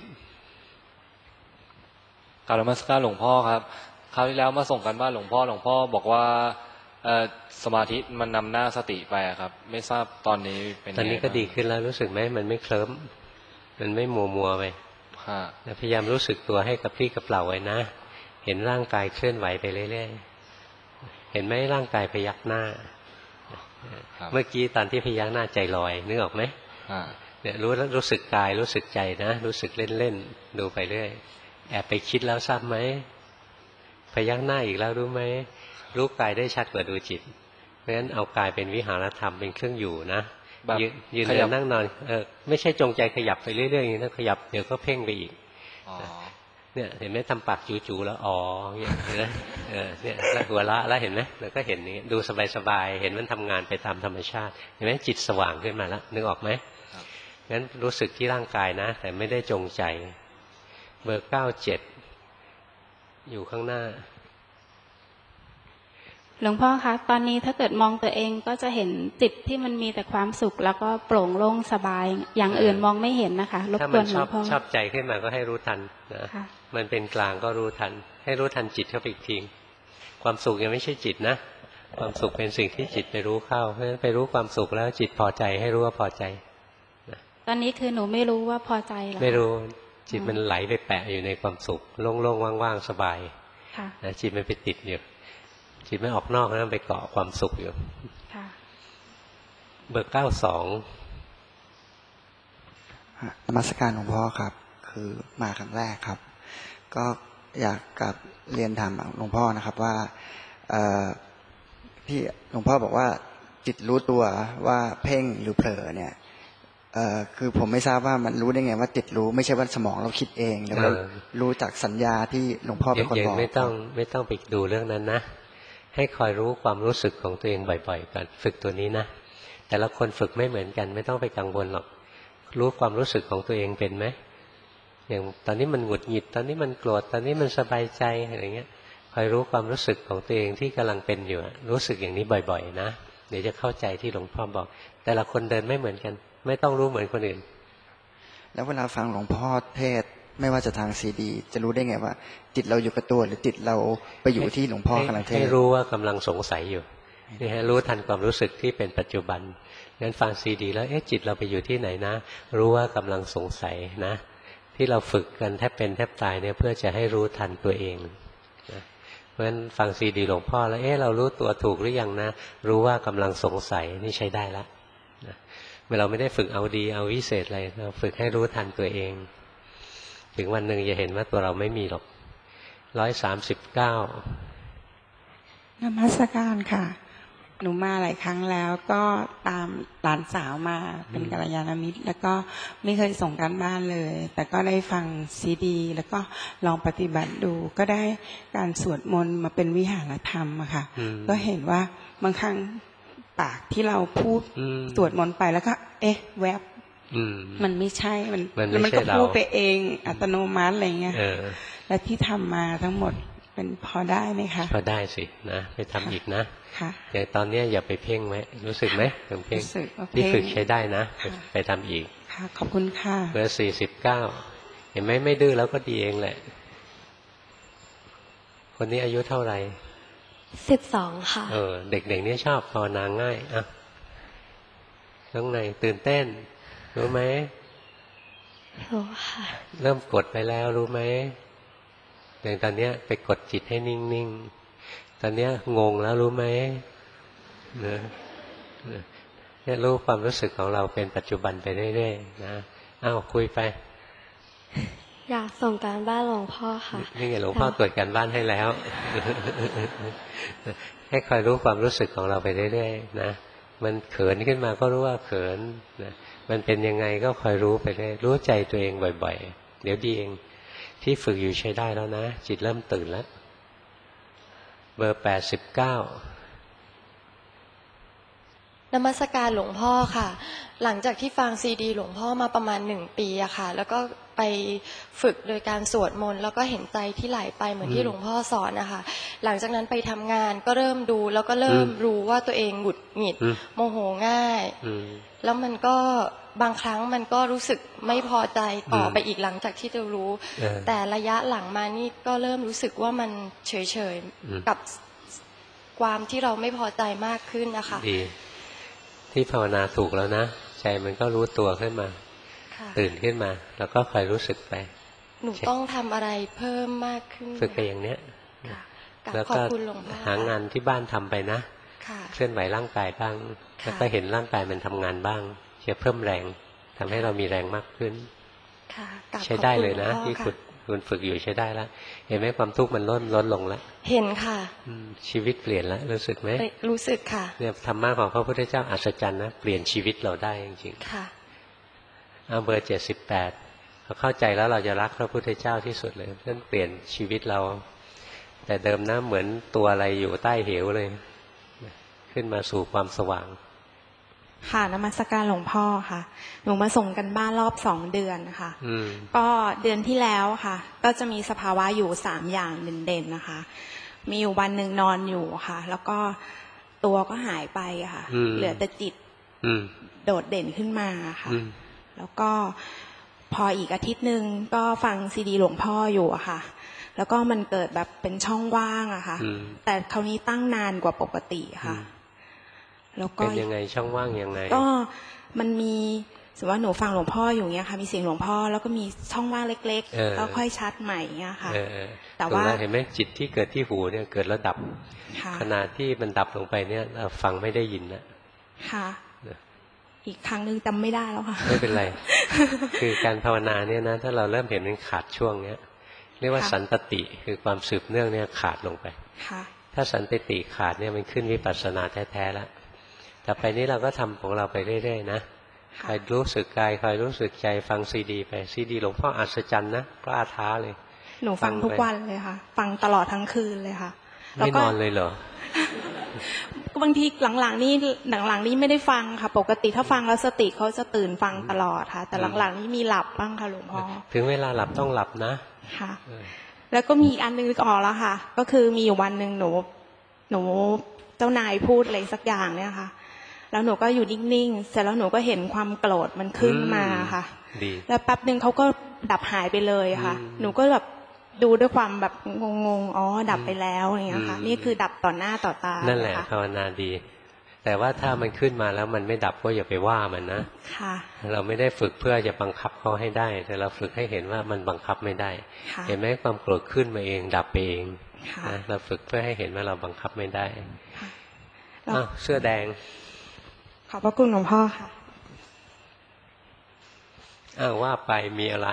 [SPEAKER 14] กราบนมัสการหลวงพ่อครับคราวที่แล้วมาส่งกันบ้านหลวงพ่อหลวงพ่อบอกว่าสมาธิมันนำหน้าสติไปครับไม่ทราบตอนนี้เป็น
[SPEAKER 1] ตอนนี้ก็ดีขึ้นแล้วรู้สึกไหมมันไม่เคลิ้มมันไม่มัวมัวไปพยายามรู้สึกตัวให้กระพริบกระเปร่าไว้นะเห็นร่างกายเคลื่อนไหวไปเรื่อยๆเห็นไหมร่างกายพยักหน้าเมื่อกี้ตอนที่พยักหน้าใจลอยนึกออกไหมเนี่ยรู้รู้สึกกายรู้สึกใจนะรู้สึกเล่นๆดูไปเรื่อยแอบไปคิดแล้วทราบไหมพยักหน้าอีกแล้วรู้ไหมรู้กายได้ชัดกว่าดูจิตเพราะฉะนั้นเอากายเป็นวิหารธรรมเป็นเครื่องอยู่นะยืนเดินนั่งนอนเออไม่ใช่จงใจขยับไปเรื่อยๆอย่างนี้นะขยับเดี๋ยวก็เพ่งไปอีกเนี่ยเห็นไหมทำปากจู่ๆแล้วอ๋อเนี่ยนะเออเนี่ยแล้วหัวละแล้วเห็นไหมแล้วก็เห็นนี้ดูสบายๆเห็นมันทำงานไปตามธรรมชาติเห็นไหมจิตสว่างขึ้นมาแล้วนึกออกไหมงั้นรู้สึกที่ร่างกายนะแต่ไม่ได้จงใจเบอร์เก้าเจ็ดอยู่ข้างหน้า
[SPEAKER 12] หลวงพ่อคะตอนนี้ถ้าเกิดมองตัวเองก็จะเห็นจิตที่มันมีแต่ความสุขแล้วก็โปร่งโล่งสบายอย่างอื่นมองไม่เห็นนะคะรบกวนหลวงพ่อ
[SPEAKER 1] ชอบใจขึ้นมาก็ให้รู้ทันนะมันเป็นกลางก็รู้ทันให้รู้ทันจิตเข้าไปอีกทีความสุขยังไม่ใช่จิตนะความสุขเป็นสิ่งที่จิตไปรู้เข้าเพราะฉะนั้นไปรู้ความสุขแล้วจิตพอใจให้รู้ว่าพอใจ
[SPEAKER 12] ตอนนี้คือหนูไม่รู้ว่าพอใจหรอ
[SPEAKER 1] ไม่รู้จิตมันไหลไปแปะอยู่ในความสุขโล่งๆว่างๆสบายนะจิตมันไปติดอยู่จิตไม่ออกนอกนะไปเกาะความสุขอยู่เบอร์เก้าสอง
[SPEAKER 15] นมัสการหลวงพ่อครับคือมาครั้งแรกครับก็อยากกับเรียนถามหลวงพ่อนะครับว่าที่หลวงพ่อบอกว่าจิตรู้ตัวว่าเพ่งหรือเผลอเนี่ยคือผมไม่ทราบว่ามันรู้ได้ไงว่าจิตรู้ไม่ใช่ว่าสมองเราคิดเองแล้วเรารู้จากสัญญาที่หลวงพ่อเป็นคนบอก
[SPEAKER 1] ไม่ต้องไม่ต้องไปดูเรื่องนั้นนะให้คอยรู้ความรู้สึกของตัวเองบ่อยๆก่อนฝึกตัวนี้นะแต่ละคนฝึกไม่เหมือนกันไม่ต้องไปกังวลหรอกรู้ความรู้สึกของตัวเองเป็นไหมอย่างตอนนี้มันหงุดหงิดตอนนี้มันโกรธตอนนี้มันสบายใจอะไรเงี้ยคอยรู้ความรู้สึกของตัวเองที่กำลังเป็นอยู่รู้สึกอย่างนี้บ่อยๆนะเดี๋ยวจะเข้าใจที่หลวงพ่อบอกแต่ละคนเดินไม่เหมือนกันไม่ต้องรู้เหมือนคนอื่น
[SPEAKER 15] แล้วเวลาฟังหลวงพ่อเทศไม่ว่าจะทางซีดีจะรู้ได้ไงว่าจิตเราอยู่กับตัวหรือจิตเราไปอยู่ที่หลวงพ่อกำลังเทศ
[SPEAKER 1] ให้รู้ว่ากำลังสงสัยอยู่นี่ฮะรู้ทันความรู้สึกที่เป็นปัจจุบันงั้นฟังซีดีแล้วเอ๊ะจิตเราไปอยู่ที่ไหนนะรู้ว่ากำลังสงสัยนะที่เราฝึกกันแทบเป็นแทบตายเนี่ยเพื่อจะให้รู้ทันตัวเองนะเพราะฉะนั้นฟังซีดีหลวงพ่อแล้วเอ๊ะเรารู้ตัวถูกหรือยังนะรู้ว่ากำลังสงสัยนี่ใช้ได้แล้วนะเราไม่ได้ฝึกเอาดีเอาวิเศษอะไรเราฝึกให้รู้ทันตัวเองถึงวันหนึ่งจะเห็นว่าตัวเราไม่มีหรอกร้อยสามสิบเก้าน
[SPEAKER 16] มัสการค่ะหนูมาหลายครั้งแล้วก็ตามหลานสาวมาเป็นกัลยาณมิตรแล้วก็ไม่เคยส่งการบ้านเลยแต่ก็ได้ฟังซีดีแล้วก็ลองปฏิบัติดูก็ได้การสวดมนต์มาเป็นวิหารธรรมอะค่ะก็เห็นว่าบางครั้งปากที่เราพูดสวดมนต์ไปแล้วก็เอ๊ะแวบมันไม่ใช่มันมันก็พูดไปเองอัตโนมัติอะไรเงี้ยและที่ทำมาทั้งหมดเป็นพอได้ไหมคะ
[SPEAKER 1] พอได้สินะไปทำอีกนะแต่ตอนนี้อย่าไปเพ่งไหมรู้สึกไหมถึงเพ่งที่ฝึกใช้ได้นะไปทำอีก
[SPEAKER 16] ค่ะขอบคุณค่ะ
[SPEAKER 1] เบอร์สี่สิบเก้าเห็นไหมไม่ดื้อแล้วก็ดีเองแหละคนนี้อายุเท่าไหร่
[SPEAKER 4] สิบสองค่ะ
[SPEAKER 1] เออเด็กๆนี่ชอบภาวนาง่ายอ่ะข้างในตื่นเต้นรู้ไหม
[SPEAKER 4] รู้ค่ะ
[SPEAKER 1] เริ่มกดไปแล้วรู้ไหมอย่างตอนนี้ไปกดจิตให้นิ่งๆตอนนี้งงแล้วรู้ไหมเนี่ยเนี่ยรู้ความรู้สึกของเราเป็นปัจจุบันไปเรื่อยๆนะอ้าวคุยไป
[SPEAKER 4] อยากส่งการบ้านหลวงพ่อค่ะ
[SPEAKER 1] นี่ไงหลวงพ่อตรวจการบ้านให้แล้ว ให้คอยรู้ความรู้สึกของเราไปเรื่อยๆนะมันเขินขึ้นมาก็รู้ว่าเขินนะมันเป็นยังไงก็คอยรู้ไปเรื่อยรู้ใจตัวเองบ่อยๆเดี๋ยวดีเองที่ฝึกอยู่ใช้ได้แล้วนะจิตเริ่มตื่นแล้วเบอร์แปดสิบเก้าน
[SPEAKER 17] มัสการหลวงพ่อค่ะหลังจากที่ฟังซีดีหลวงพ่อมาประมาณหนึ่งปีอะค่ะแล้วก็ไปฝึกโดยการสวดมนต์แล้วก็เห็นใจที่ไหลไปเหมือนที่หลวงพ่อสอนนะคะหลังจากนั้นไปทำงานก็เริ่มดูแล้วก็เริ่มรู้ว่าตัวเองหงุดหงิดโมโหง่ายแล้วมันก็บางครั้งมันก็รู้สึกไม่พอใจต่อไปอีกหลังจากที่เรารู้แต่ระยะหลังมานี่ก็เริ่มรู้สึกว่ามันเฉยๆกับความที่เราไม่พอใจมากขึ้นนะคะ
[SPEAKER 1] ที่ภาวนาถูกแล้วนะใจมันก็รู้ตัวขึ้นมาตื่นขึ้นมาแล้วก็คอยรู้สึกไป
[SPEAKER 17] หนูต้องทำอะไรเพิ่มมากขึ้น
[SPEAKER 1] ฝึกไปอย่างเนี้ยแล้วก็หางานที่บ้านทำไปนะเคลื่อนไหวร่างกายบ้างแล้วก็เห็นร่างกายมันทำงานบ้างจะเพิ่มแรงทำให้เรามีแรงมากขึ้นใช้ได้เลยนะที่คุณคุณฝึกอยู่ใช้ได้แล้วเห็นไหมความทุกข์มันลดลดลงแล้ว
[SPEAKER 17] เห็นค่ะ
[SPEAKER 1] ชีวิตเปลี่ยนแล้วรู้สึกไหม
[SPEAKER 17] รู้สึกค่ะ
[SPEAKER 1] เนี่ยธรรมะของพระพุทธเจ้าอัศจรรย์นะเปลี่ยนชีวิตเราได้จริงๆ
[SPEAKER 17] ค่ะ
[SPEAKER 1] เอาเบอร์เจ็ดสิบแปดเราเข้าใจแล้วเราจะรักพระพุทธเจ้าที่สุดเลยนั่นเปลี่ยนชีวิตเราแต่เดิมนะเหมือนตัวอะไรอยู่ใต้เหวเลยขึ้นมาสู่ความสว่าง
[SPEAKER 18] ค่ะนมัสการหลวงพ่อค่ะหนูมาส่งกันบ้านรอบสองเดือนค่ะก็เดือนที่แล้วค่ะก็จะมีสภาวะอยู่สามอย่างเด่นๆนะคะมีอยู่วันหนึ่งนอนอยู่ค่ะ แล้วก็ตัวก็หายไปค่ะเหลือแต่จิตโดดเด่นขึ้นมาค่ะแล้วก็พออีกอาทิตย์หนึ่งก็ฟังซีดีหลวงพ่ออยู่อะค่ะแล้วก็มันเกิดแบบเป็นช่องว่างอะค่ะแต่คราวนี้ตั้งนานกว่าปกติค่ะแล้วก็
[SPEAKER 1] เป็นยังไงช่องว่างยังไง
[SPEAKER 18] ก็มันมีสมมติว่าหนูฟังหลวงพ่ออยู่เนี้ยค่ะมีเสียงหลวงพ่อแล้วก็มีช่องว่างเล็กๆแล้วค่อยชัดใหม่เนี้ยค่ะ
[SPEAKER 1] แต่ว่าเห็นไหมจิตที่เกิดที่หูเนี่ยเกิดแล้วดับขณะที่มันดับลงไปเนี่ยเราฟังไม่ได้ยินนะ
[SPEAKER 18] ค่ะอีกครั้งนึงจำไม่ได้แล้วค่ะ
[SPEAKER 1] ไม่เป็นไร คือการภาวนาเนี่ยนะถ้าเราเริ่มเห็นมันขาดช่วงเนี้ยเรียกว่าสันตติคือความสืบเนื่องเนี่ยขาดลงไปถ้าสันตติขาดเนี่ยมันขึ้นวิปัสสนาแท้ๆแล้วต่อไปนี้เราก็ทำของเราไปเรื่อยๆนะคอยรู้สึกกายคอยรู้สึกใจฟังซีดีไปซีดีหลวงพ่ออัศจรรย์นะกล้าท้าเลย
[SPEAKER 18] หนูฟังทุกวันเลยค่ะฟังตลอดทั้งคืนเลยค่ะ
[SPEAKER 1] ไม่นอนเลยเหร
[SPEAKER 18] อบางทีหลังๆนี่หลังๆนี่ไม่ได้ฟังค่ะปกติถ้าฟังแล้วสติเขาจะตื่นฟังตลอดค่ะแต่หลังๆนี่มีหลับบ้างค่ะหลวงพ่อ
[SPEAKER 1] ถึงเวลาหลับต้องหลับนะ
[SPEAKER 18] ค่ะแล้วก็มีอีกอันนึงนึกออกแล้วค่ะก็คือมีอยู่วันหนึ่งหนูหนูเจ้านายพูดอะไรสักอย่างเนี่ยค่ะแล้วหนูก็อยู่นิ่งๆเสร็จแล้วหนูก็เห็นความโกรธมันขึ้นมาค่ะแล้วแป๊บนึงเขาก็ดับหายไปเลยค่ะหนูก็แบบดูด้วยความแบบงงๆอ๋อดับไปแล้วอย่างเงี้ยค่ะนี่คือดับต่อหน้าต่อตา
[SPEAKER 1] นั่นแหละภาวนาดีแต่ว่าถ้ามันขึ้นมาแล้วมันไม่ดับก็อย่าไปว่ามันนะ
[SPEAKER 18] ค่ะ
[SPEAKER 1] เราไม่ได้ฝึกเพื่อจะบังคับเขาให้ได้แต่เราฝึกให้เห็นว่ามันบังคับไม่ได้เห็นไหมความโกรธขึ้นมาเองดับไปเองนะเราฝึกเพื่อให้เห็นว่าเราบังคับไม่ได้อ้าวเสื้อแดง
[SPEAKER 18] ขอบพระคุณหลวงพ่อค่ะ
[SPEAKER 1] อ้าวว่าไปมีอะไร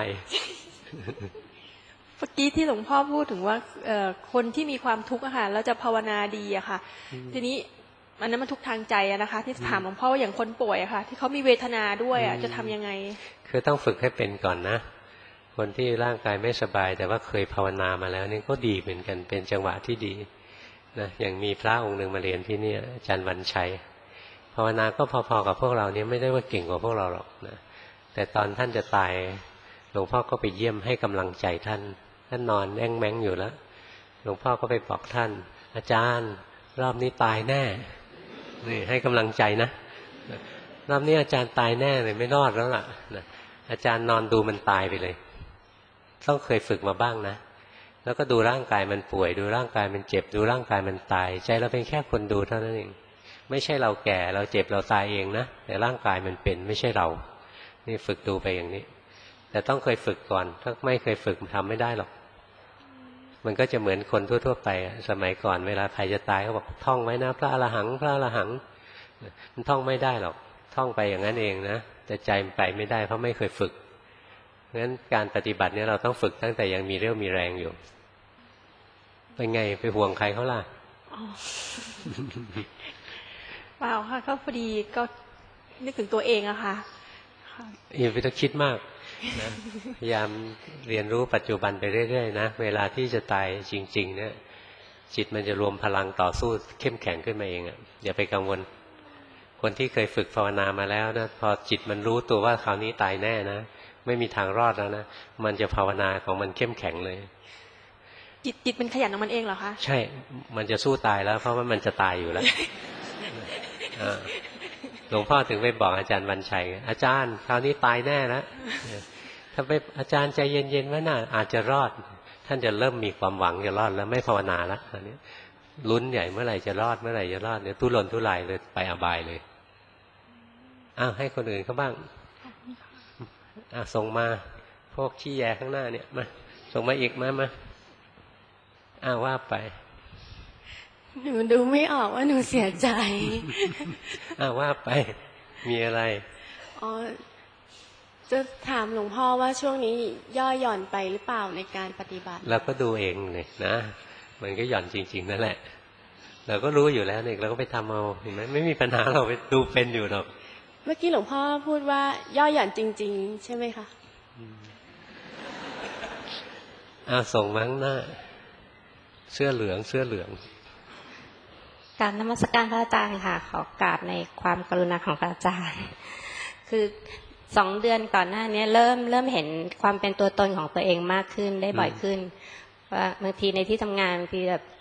[SPEAKER 19] เมื่อกี้ที่หลวงพ่อพูดถึงว่าคนที่มีความทุกข์อะค่ะแล้วจะภาวนาดีอะค่ะทีนี้อันนั้นมันทุกทางใจอะนะคะที่ถามหลวงพ่อว่าอย่างคนป่วยอะค่ะที่เขามีเวทนาด้วยอะจะทำยังไง
[SPEAKER 1] คือต้องฝึกให้เป็นก่อนนะคนที่ร่างกายไม่สบายแต่ว่าเคยภาวนามาแล้วนี่ก็ดีเหมือนกันเป็นจังหวะที่ดีนะอย่างมีพระองค์หนึ่งมาเรียนที่นี่อาจารย์วันชัยภาวนาก็พอๆกับพวกเราเนี่ยไม่ได้ว่าเก่งกว่าพวกเราหรอกนะแต่ตอนท่านจะตายหลวงพ่อก็ไปเยี่ยมให้กำลังใจท่านท่านนอนแอ้งแม้งอยู่แล้วหลวงพ่อก็ไปบอกท่านอาจารย์รอบนี้ตายแน่นี่ให้กำลังใจนะรอบนี้อาจารย์ตายแน่เลยไม่รอดแล้วล่ะนะอาจารย์นอนดูมันตายไปเลยต้องเคยฝึกมาบ้างนะแล้วก็ดูร่างกายมันป่วยดูร่างกายมันเจ็บดูร่างกายมันตายใจเราเป็นแค่คนดูเท่านั้นเองไม่ใช่เราแก่เราเจ็บเราตายเองนะแต่ร่างกายมันเป็นไม่ใช่เรานี่ฝึกดูไปอย่างนี้แต่ต้องเคยฝึกก่อนถ้าไม่เคยฝึกทำไม่ได้หรอกมันก็จะเหมือนคนทั่วๆไปสมัยก่อนเวลาใครจะตายเขาบอกท่องไว้นะพระอรหังพระอรหังมันท่องไม่ได้หรอกท่องไปอย่างนั้นเองนะแต่ใจมันไปไม่ได้เพราะไม่เคยฝึกเพราะฉะนั้นการปฏิบัติเนี่ยเราต้องฝึกตั้งแต่ยังมีเรี่ยวมีแรงอยู่เป็นไงไปห่วงใครเขาล่ะ
[SPEAKER 19] เปล่าค่ะก็พอดีก็นึกถึงตัวเองอะค่ะ
[SPEAKER 1] อย่าไปต้องคิดมากนะพยายามเรียนรู้ปัจจุบันไปเรื่อยๆนะเวลาที่จะตายจริงๆเนี่ยจิตมันจะรวมพลังต่อสู้เข้มแข็งขึ้นมาเองอ่ะอย่าไปกังวลคนที่เคยฝึกภาวนามาแล้วนะพอจิตมันรู้ตัวว่าคราวนี้ตายแน่นะไม่มีทางรอดแล้วนะมันจะภาวนาของมันเข้มแข็งเลย
[SPEAKER 19] จิตจิตมันขยันของมันเองเหรอคะ
[SPEAKER 1] ใช่มันจะสู้ตายแล้วเพราะว่ามันจะตายอยู่แล้วหลวงพ่อถึงไปบอกอาจารย์วันชัยอาจารย์คราวนี้ตายแน่แล้วถ้าไปอาจารย์ใจเย็นๆไว้น่ะอาจจะรอดท่านจะเริ่มมีความหวังจะรอดแล้วไม่ภาวนาแล้วอันนี้ลุ้นใหญ่เมื่อไหร่จะรอดเมื่อไหร่จะรอดเดี๋ยวทุรนทุรายเลยไปอบายเลยอ้าวให้คนอื่นเขาบ้างอ่ะส่งมาพวกขี้แยข้างหน้าเนี่ยมาส่งมาอีกมามาอ้าวว่าไป
[SPEAKER 19] หนูดูไม่ออกว่าหนูเสียใจ
[SPEAKER 1] อ้าวว่าไปมีอะไร
[SPEAKER 19] อ๋อจะถามหลวงพ่อว่าช่วงนี้ย่อหย่อนไปหรือเปล่าในการปฏิบัติ
[SPEAKER 1] เราก็ดูเองเลยนะมันก็หย่อนจริงๆนั่นแหละเราก็รู้อยู่แล้วเนี่ยเราก็ไปทำเอาเห็นไหมไม่มีปัญหาเราไปดูเป็นอยู่หรอก
[SPEAKER 19] เมื่อกี้หลวงพ่อพูดว่าย่อหย่อนจริงๆใช่ไหมคะ
[SPEAKER 1] อ้าวส่งมาข้างหน้าเสื้อเหลืองเสื้อเหลือง
[SPEAKER 20] กราบนมัสการพระอาจารย์ค่ะขอกราบในความกรุณาของพระอาจารย์คือสองเดือนก่อนหน้านี้เริ่มเริ่มเห็นความเป็นตัวตนของตัวเองมากขึ้นได้บ่อยขึ้นว่าบางทีในที่ทำงานบางทีแบบจะจ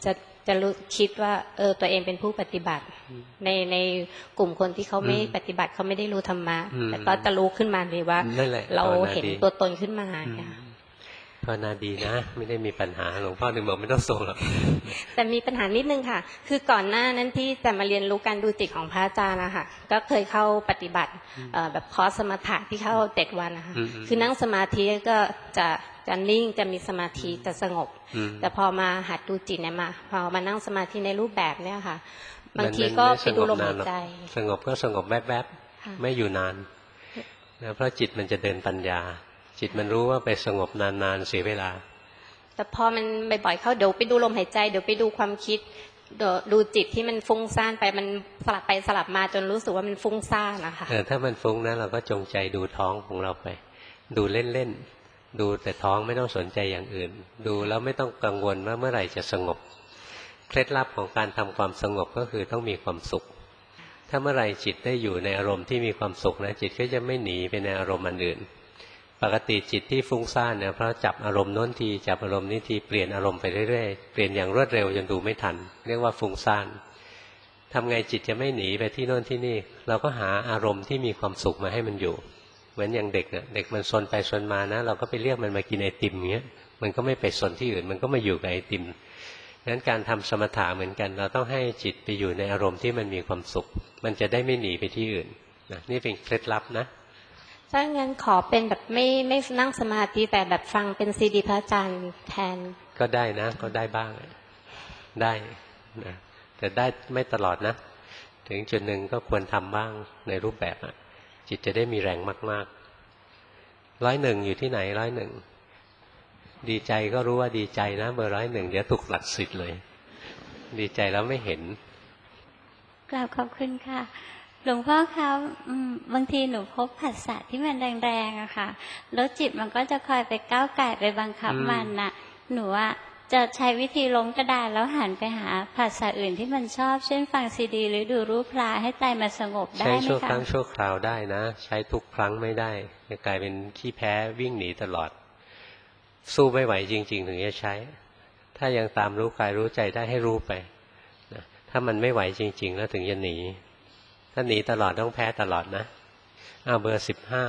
[SPEAKER 20] จะรู้คิดว่าเออตัวเองเป็นผู้ปฏิบัติในในกลุ่มคนที่เขาไม่ปฏิบัติเขาไม่ได้รู้ธรรมะแต่ก็จะรู้ขึ้นมาเลยว่าเราเห็นตัวตนขึ้นมาค่ะ
[SPEAKER 1] ภาวนาดีนะไม่ได้มีปัญหาหลวงพ่อถึงบอกไม่ต้องส่งหรอก
[SPEAKER 20] แต่มีปัญหานิดนึงค่ะคือก่อนหน้านั้นที่จะมาเรียนรู้การดูจิตของพระอาจารย์นะคะก็เคยเข้าปฏิบัติแบบคอร์สสมถะที่เข้าเจ็ดวันนะคะคือนั่งสมาธิก็จะจะนิ่งจะมีสมาธิจะสงบแต่พอมาหัดดูจิตเนี่ยมาพอมานั่งสมาธิในรูปแบบเนี่ยค่ะบางทีก็ไปดูลมหายใจ
[SPEAKER 1] สงบก็สงบแวบๆไม่อยู่นานนะเพราะจิตมันจะเดินปัญญาจิตมันรู้ว่าไปสงบนานๆเสียเวลา
[SPEAKER 20] แต่พอมันบ่อยๆเข้าเดี๋ยวไปดูลมหายใจเดี๋ยวไปดูความคิดดูจิตที่มันฟุ้งซ่านไปมันสลับไปสลับมาจนรู้สึกว่ามันฟุ้งซ่านนะคะ
[SPEAKER 1] เออถ้ามันฟุ้งนะเราก็จงใจดูท้องของเราไปดูเล่นๆดูแต่ท้องไม่ต้องสนใจอย่างอื่นดูแล้วไม่ต้องกังวลว่าเมื่อไหร่จะสงบเคล็ดลับของการทำความสงบก็คือต้องมีความสุขถ้าเมื่อไหร่จิตได้อยู่ในอารมณ์ที่มีความสุขนะจิตก็จะไม่หนีไปในอารมณ์อันอื่นปกติจิตที่ฟุ้งซ่านเนี่ยเพราะจับอารมณ์โน้นทีจับอารมณ์นี้ทีเปลี่ยนอารมณ์ไปเรื่อยๆเปลี่ยนอย่างรวดเร็วจนดูไม่ทันเรียกว่าฟุ้งซ่านทำไงจิตจะไม่หนีไปที่โน่นที่นี่เราก็หาอารมณ์ที่มีความสุขมาให้มันอยู่เหมือนอย่างเด็กเนี่ยเด็กมันซนไปซนมานะเราก็ไปเรียกมันมากินไอติมอย่างเงี้ยมันก็ไม่ไปซนที่อื่นมันก็มาอยู่กับไอติมงั้นการทำสมถะเหมือนกันเราต้องให้จิตไปอยู่ในอารมณ์ที่มันมีความสุขมันจะได้ไม่หนีไปที่อื่นนะนี่เป็นเคล็ดลับนะ
[SPEAKER 20] ถ้างั้นขอเป็นแบบไม่ไม่นั่งสมาธิแต่แบบฟังเป็นซีดีพระอาจารย์แทน
[SPEAKER 1] ก็ได้นะก็ได้บ้างได้นะแต่ได้ไม่ตลอดนะถึงจุดหนึ่งก็ควรทำบ้างในรูปแบบอ่ะจิตจะได้มีแรงมากๆร้อยหนึ่งอยู่ที่ไหนร้อยหนึ่งดีใจก็รู้ว่าดีใจนะเบอร์ร้อยหนึ่งเดี๋ยวถูกหลักสิทธิ์เลยดีใจแล้วไม่เห็น
[SPEAKER 21] กราบขอบคุณค่ะหลวงพ่อคะบางทีหนูพบผัสสะที่มันแรงๆอะค่ะแล้วจิตมันก็จะคอยไปก้าวไก่ไปบังคับมันน่ะหนูว่าจะใช้วิธีล้มกระดานแล้วหันไปหาผัสสะอื่นที่มันชอบเช่นฟังซีดีหรือดูรูปพลาให้ใจมันสงบได้ไหมคะ
[SPEAKER 1] ใช้ชั่วครั้งชั่วคราวได้นะใช้ทุกครั้งไม่ได้จะกลายเป็นขี้แพ้วิ่งหนีตลอดสู้ไม่ไหวจริงๆถึงจะใช้ถ้ายังตามรู้กายรู้ใจได้ให้รู้ไปนะถ้ามันไม่ไหวจริงๆแล้วถึงจะหนีถ้าหนีตลอดต้องแพ้ตลอดนะอ้าวเบอร์สิบห้า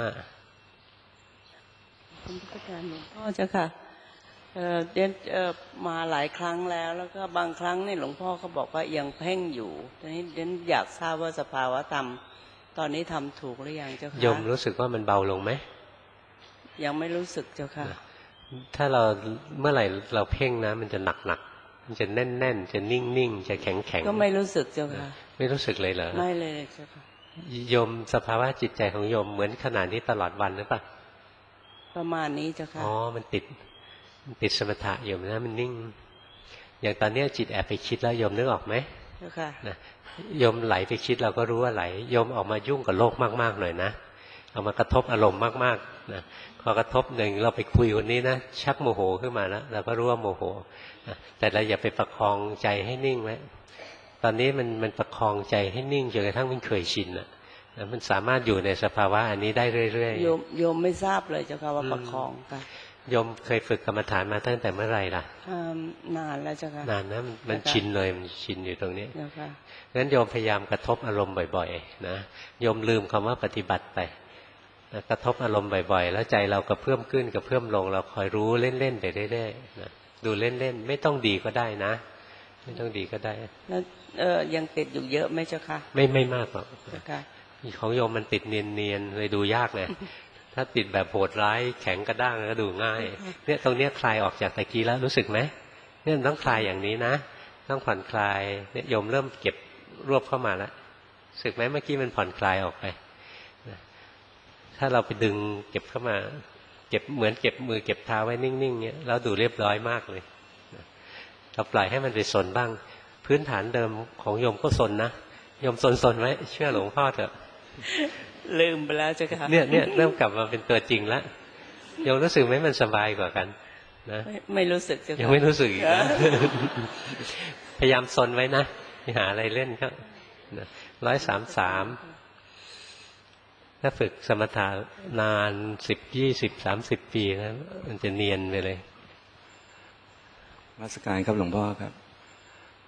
[SPEAKER 22] คุณพุทธการหลวงพ่อเจ้าค่ะเอ่อเดินเอ่อมาหลายครั้งแล้วแล้วก็บางครั้งนี่หลวงพ่อเขาบอกว่ายังเพ่งอยู่ตอนนี้เดินอยากทราบว่าสภาวะธรรมตอนนี้ทำถูกหรือยังเจ้าค่ะ
[SPEAKER 1] โยมรู้สึกว่ามันเบาลงไหม
[SPEAKER 22] ยังไม่รู้สึกเจ้าค่ะ
[SPEAKER 1] ถ้าเราเมื่อไหร่เราเพ่งนะมันจะหนักหนักมันจะแน่นแน่นจะนิ่งนิ่งจะแข็งแข็ง
[SPEAKER 22] ก็ไม่รู้สึกเจ้าค่ะ
[SPEAKER 1] ไม่รู้สึกเลยเหรอ
[SPEAKER 22] ไม่เลยเจ้าค่ะ
[SPEAKER 1] โยมสภาวะจิตใจของโยมเหมือนขนาดนี้ตลอดวันหรือเปล่า
[SPEAKER 22] ประมาณนี้เจ้าค่ะ
[SPEAKER 1] อ๋อมันติดมันติดสมถะโยมนะมันนิ่งอย่างตอนนี้จิตแอบไปคิดแล้วโยมนึกออกไหม
[SPEAKER 22] เจ้าค่ะ
[SPEAKER 1] นะโยมไหลไปคิดเราก็รู้ว่าไหลโยมออกมายุ่งกับโลกมากๆหน่อยนะเอามากระทบอารมณ์มากๆนะพอกระทบหนึ่งเราไปคุยคนนี้นะชักโมโหขึ้นมาแล้วเราก็รู้ว่าโมโหแต่เราอย่าไปประคองใจให้นิ่งไว้ตอนนี้มันมันประคองใจให้นิ่งจนกระทั่งมันเคยชินอ่ะมันสามารถอยู่ในสภาวะอันนี้ได้เรื่อยๆ
[SPEAKER 22] โยมโยมไม่ทราบเลยเจ้าค่ะว่าประคองค่ะ
[SPEAKER 1] โยมเคยฝึกกรรมฐานมาตั้งแต่เมื่อไหร่ล่ะ
[SPEAKER 22] นานแล้วเจ้าค่ะ
[SPEAKER 1] นานนะมันชินเลยมันชินอยู่ตรงนี้งั้นโยมพยายามกระทบอารมณ์บ่อยๆนะโยมลืมคำว่าปฏิบัติไปกระทบอารมณ์บ่อยๆแล้วใจเรากระเพื่อมขึ้นกระเพื่อมลงเราคอยรู้เล่นๆไปเรื่อยๆนะดูเล่นๆไม่ต้องดีก็ได้นะไม่ต้องดีก็ได้
[SPEAKER 22] แล้วเออยังติดอยู่เยอะไหมเจ้าค่ะ
[SPEAKER 1] ไม่ไม่มากหรอกของโยมมันติดเนียนๆเลยดูยากเลยถ้าติดแบบโหดร้ายแข็งกระด้างก็ดูง่ายเนี่ยตรงเนี้ยคลายออกจากตะกี้แล้วรู้สึกไหมเนี่ยต้องคลายอย่างนี้นะต้องผ่อนคลายเนี่ยโยมเริ่มเก็บรวบเข้ามาแล้วรู้สึกไหมเมื่อกี้มันผ่อนคลายออกไปถ้าเราไปดึงเก็บเข้ามาเก็บเหมือนเก็บมือเก็บเท้าไว้นิ่งๆเนี่ยแล้วดูเรียบร้อยมากเลยเราปล่อยให้มันไปสนบ้างพื้นฐานเดิมของโยมก็สนนะโยมสนๆไว้เชื่อหลวงพ่อเถอะ
[SPEAKER 22] ลืมไปแล้วเจ้าค่ะ
[SPEAKER 1] เนี่ยเนี่ยเริ่มกลับมาเป็นตัวจริงแล้วโยมรู้สึกไหมมันสบายกว่ากันนะ
[SPEAKER 22] ไม่รู้สึกเจ้าค่ะ
[SPEAKER 1] ยังไม่รู้สึกอีกนะพยายามสนไว้นะหาอะไรเล่นครับร้อยสามสามถ้าฝึกสมถะนานสิบยี่สิบสามสิบปีนะมันจะเนียนไปเลย
[SPEAKER 23] นมัสการครับหลวงพ่อครับ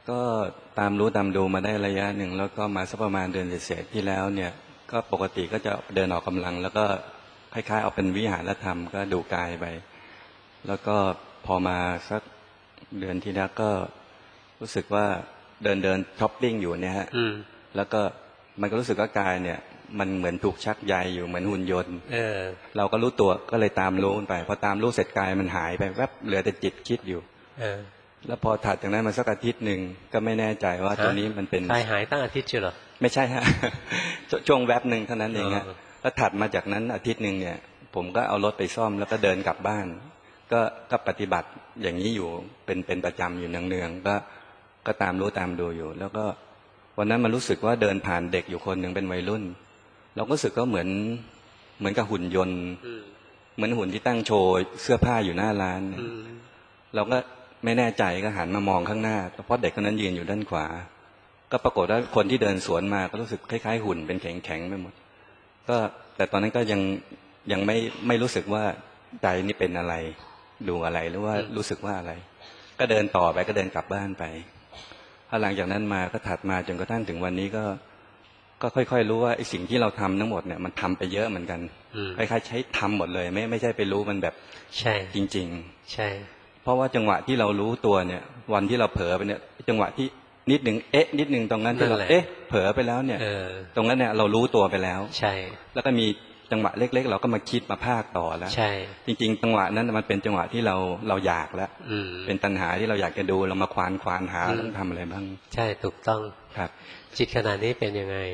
[SPEAKER 2] ก็ตามรู้ตามดูมาได้ระยะหนึ่งแล้วก็มาสักประมาณเดือนเศษที่แล้วเนี่ยก็ปกติก็จะเดินออกกำลังแล้วก็คล้ายๆเอาเป็นวิหารธรรมก็ดูกายไปแล้วก็พอมาสักเดือนที่แล้วก็รู้สึกว่าเดินเดินช้อปปิ้งอยู่เนี่ยฮะแล้วก็มันก็รู้สึกว่ากายเนี่ยมันเหมือนถูกชักใยอยู่เหมือนหุ่นยนต์เออเราก็รู้ตัวก็เลยตามรู้มันไปพอตามรู้เสร็จกายมันหายไปแวบเหลือแต่จิตคิดอยู่เออแล้วพอถัดจากนั้นมาสักอาทิตย์หนึ่งก็ไม่แน่ใจว่าตัวนี้มันเป็นกายหายตั้งอาทิตย์ใช่หรอไม่ใช่ฮะ ช่วงแวบหนึ่งเท่านั้นเองฮะแล้วถัดมาจากนั้นอาทิตย์หนึ่งเนี่ยผมก็เอารถไปซ่อมแล้วก็เดินกลับบ้านก็ก็ปฏิบัติอย่างนี้อยู่เป็นเป็นประจำอยู่เนืองๆก็ก็ตามรู้ตามดูอยู่แล้วก็วันนั้นมันรู้สึกว่าเดินผ่านเด็กอยู่คนหนึ่งเป็นวัยรุ่นเราก็รู้สึกก็เหมือนเหมือนกับหุ่นยนต์เหมือนหุ่นที่ตั้งโชว์เสื้อผ้าอยู่หน้าร้านเราก็ไม่แน่ใจก็หันมามองข้างหน้าเพราะเด็กคนนั้นยืนอยู่ด้านขวาก็ปรากฏว่าคนที่เดินสวนมาก็รู้สึกคล้ายๆหุ่นเป็นแข็งๆไปหมดก็แต่ตอนนั้นก็ยังยังไม่ไม่รู้สึกว่าใจนี่เป็นอะไรดูอะไรหรือว่ารู้สึกว่าอะไรก็เดินต่อไปก็เดินกลับบ้านไปพอหลังจากนั้นมาก็ถัดมาจนกระทั่งถึงวันนี้ก็ก็ค่อยๆรู้ว่าไอ้สิ่งที่เราทำทั้งหมดเนี่ยมันทำไปเยอะเหมือนกันคล้ายๆใช้ทำหมดเลยไม่ไม่ใช่ไปรู้มันแบบใช่จริงๆใช่เพราะว่าจังหวะที่เรารู้ตัวเนี่ยวันที่เราเผลอไปเนี่ยจังหวะที่นิดหนึ่งเอ๊ะนิดหนึ่งตรงนั้นที่เราเอ๊ะเผลอไปแล้วเนี่ยตรงนั้นเนี่ยเรารู้ตัวไปแล้วใช่แล้วก็มีจังหวะเล็กๆเราก็มาคิดมาภาคต่อแล้วใช่จริงๆจังหวะนั้นมันเป็นจังหวะที่เราเราอยากแล้วเป็นตัณหาที่เราอยากจะดูเรามาควานควานหาต้องทำอะไรบ้างใช่ถูกต้องครับจิตขณะนี้เป็นยังไง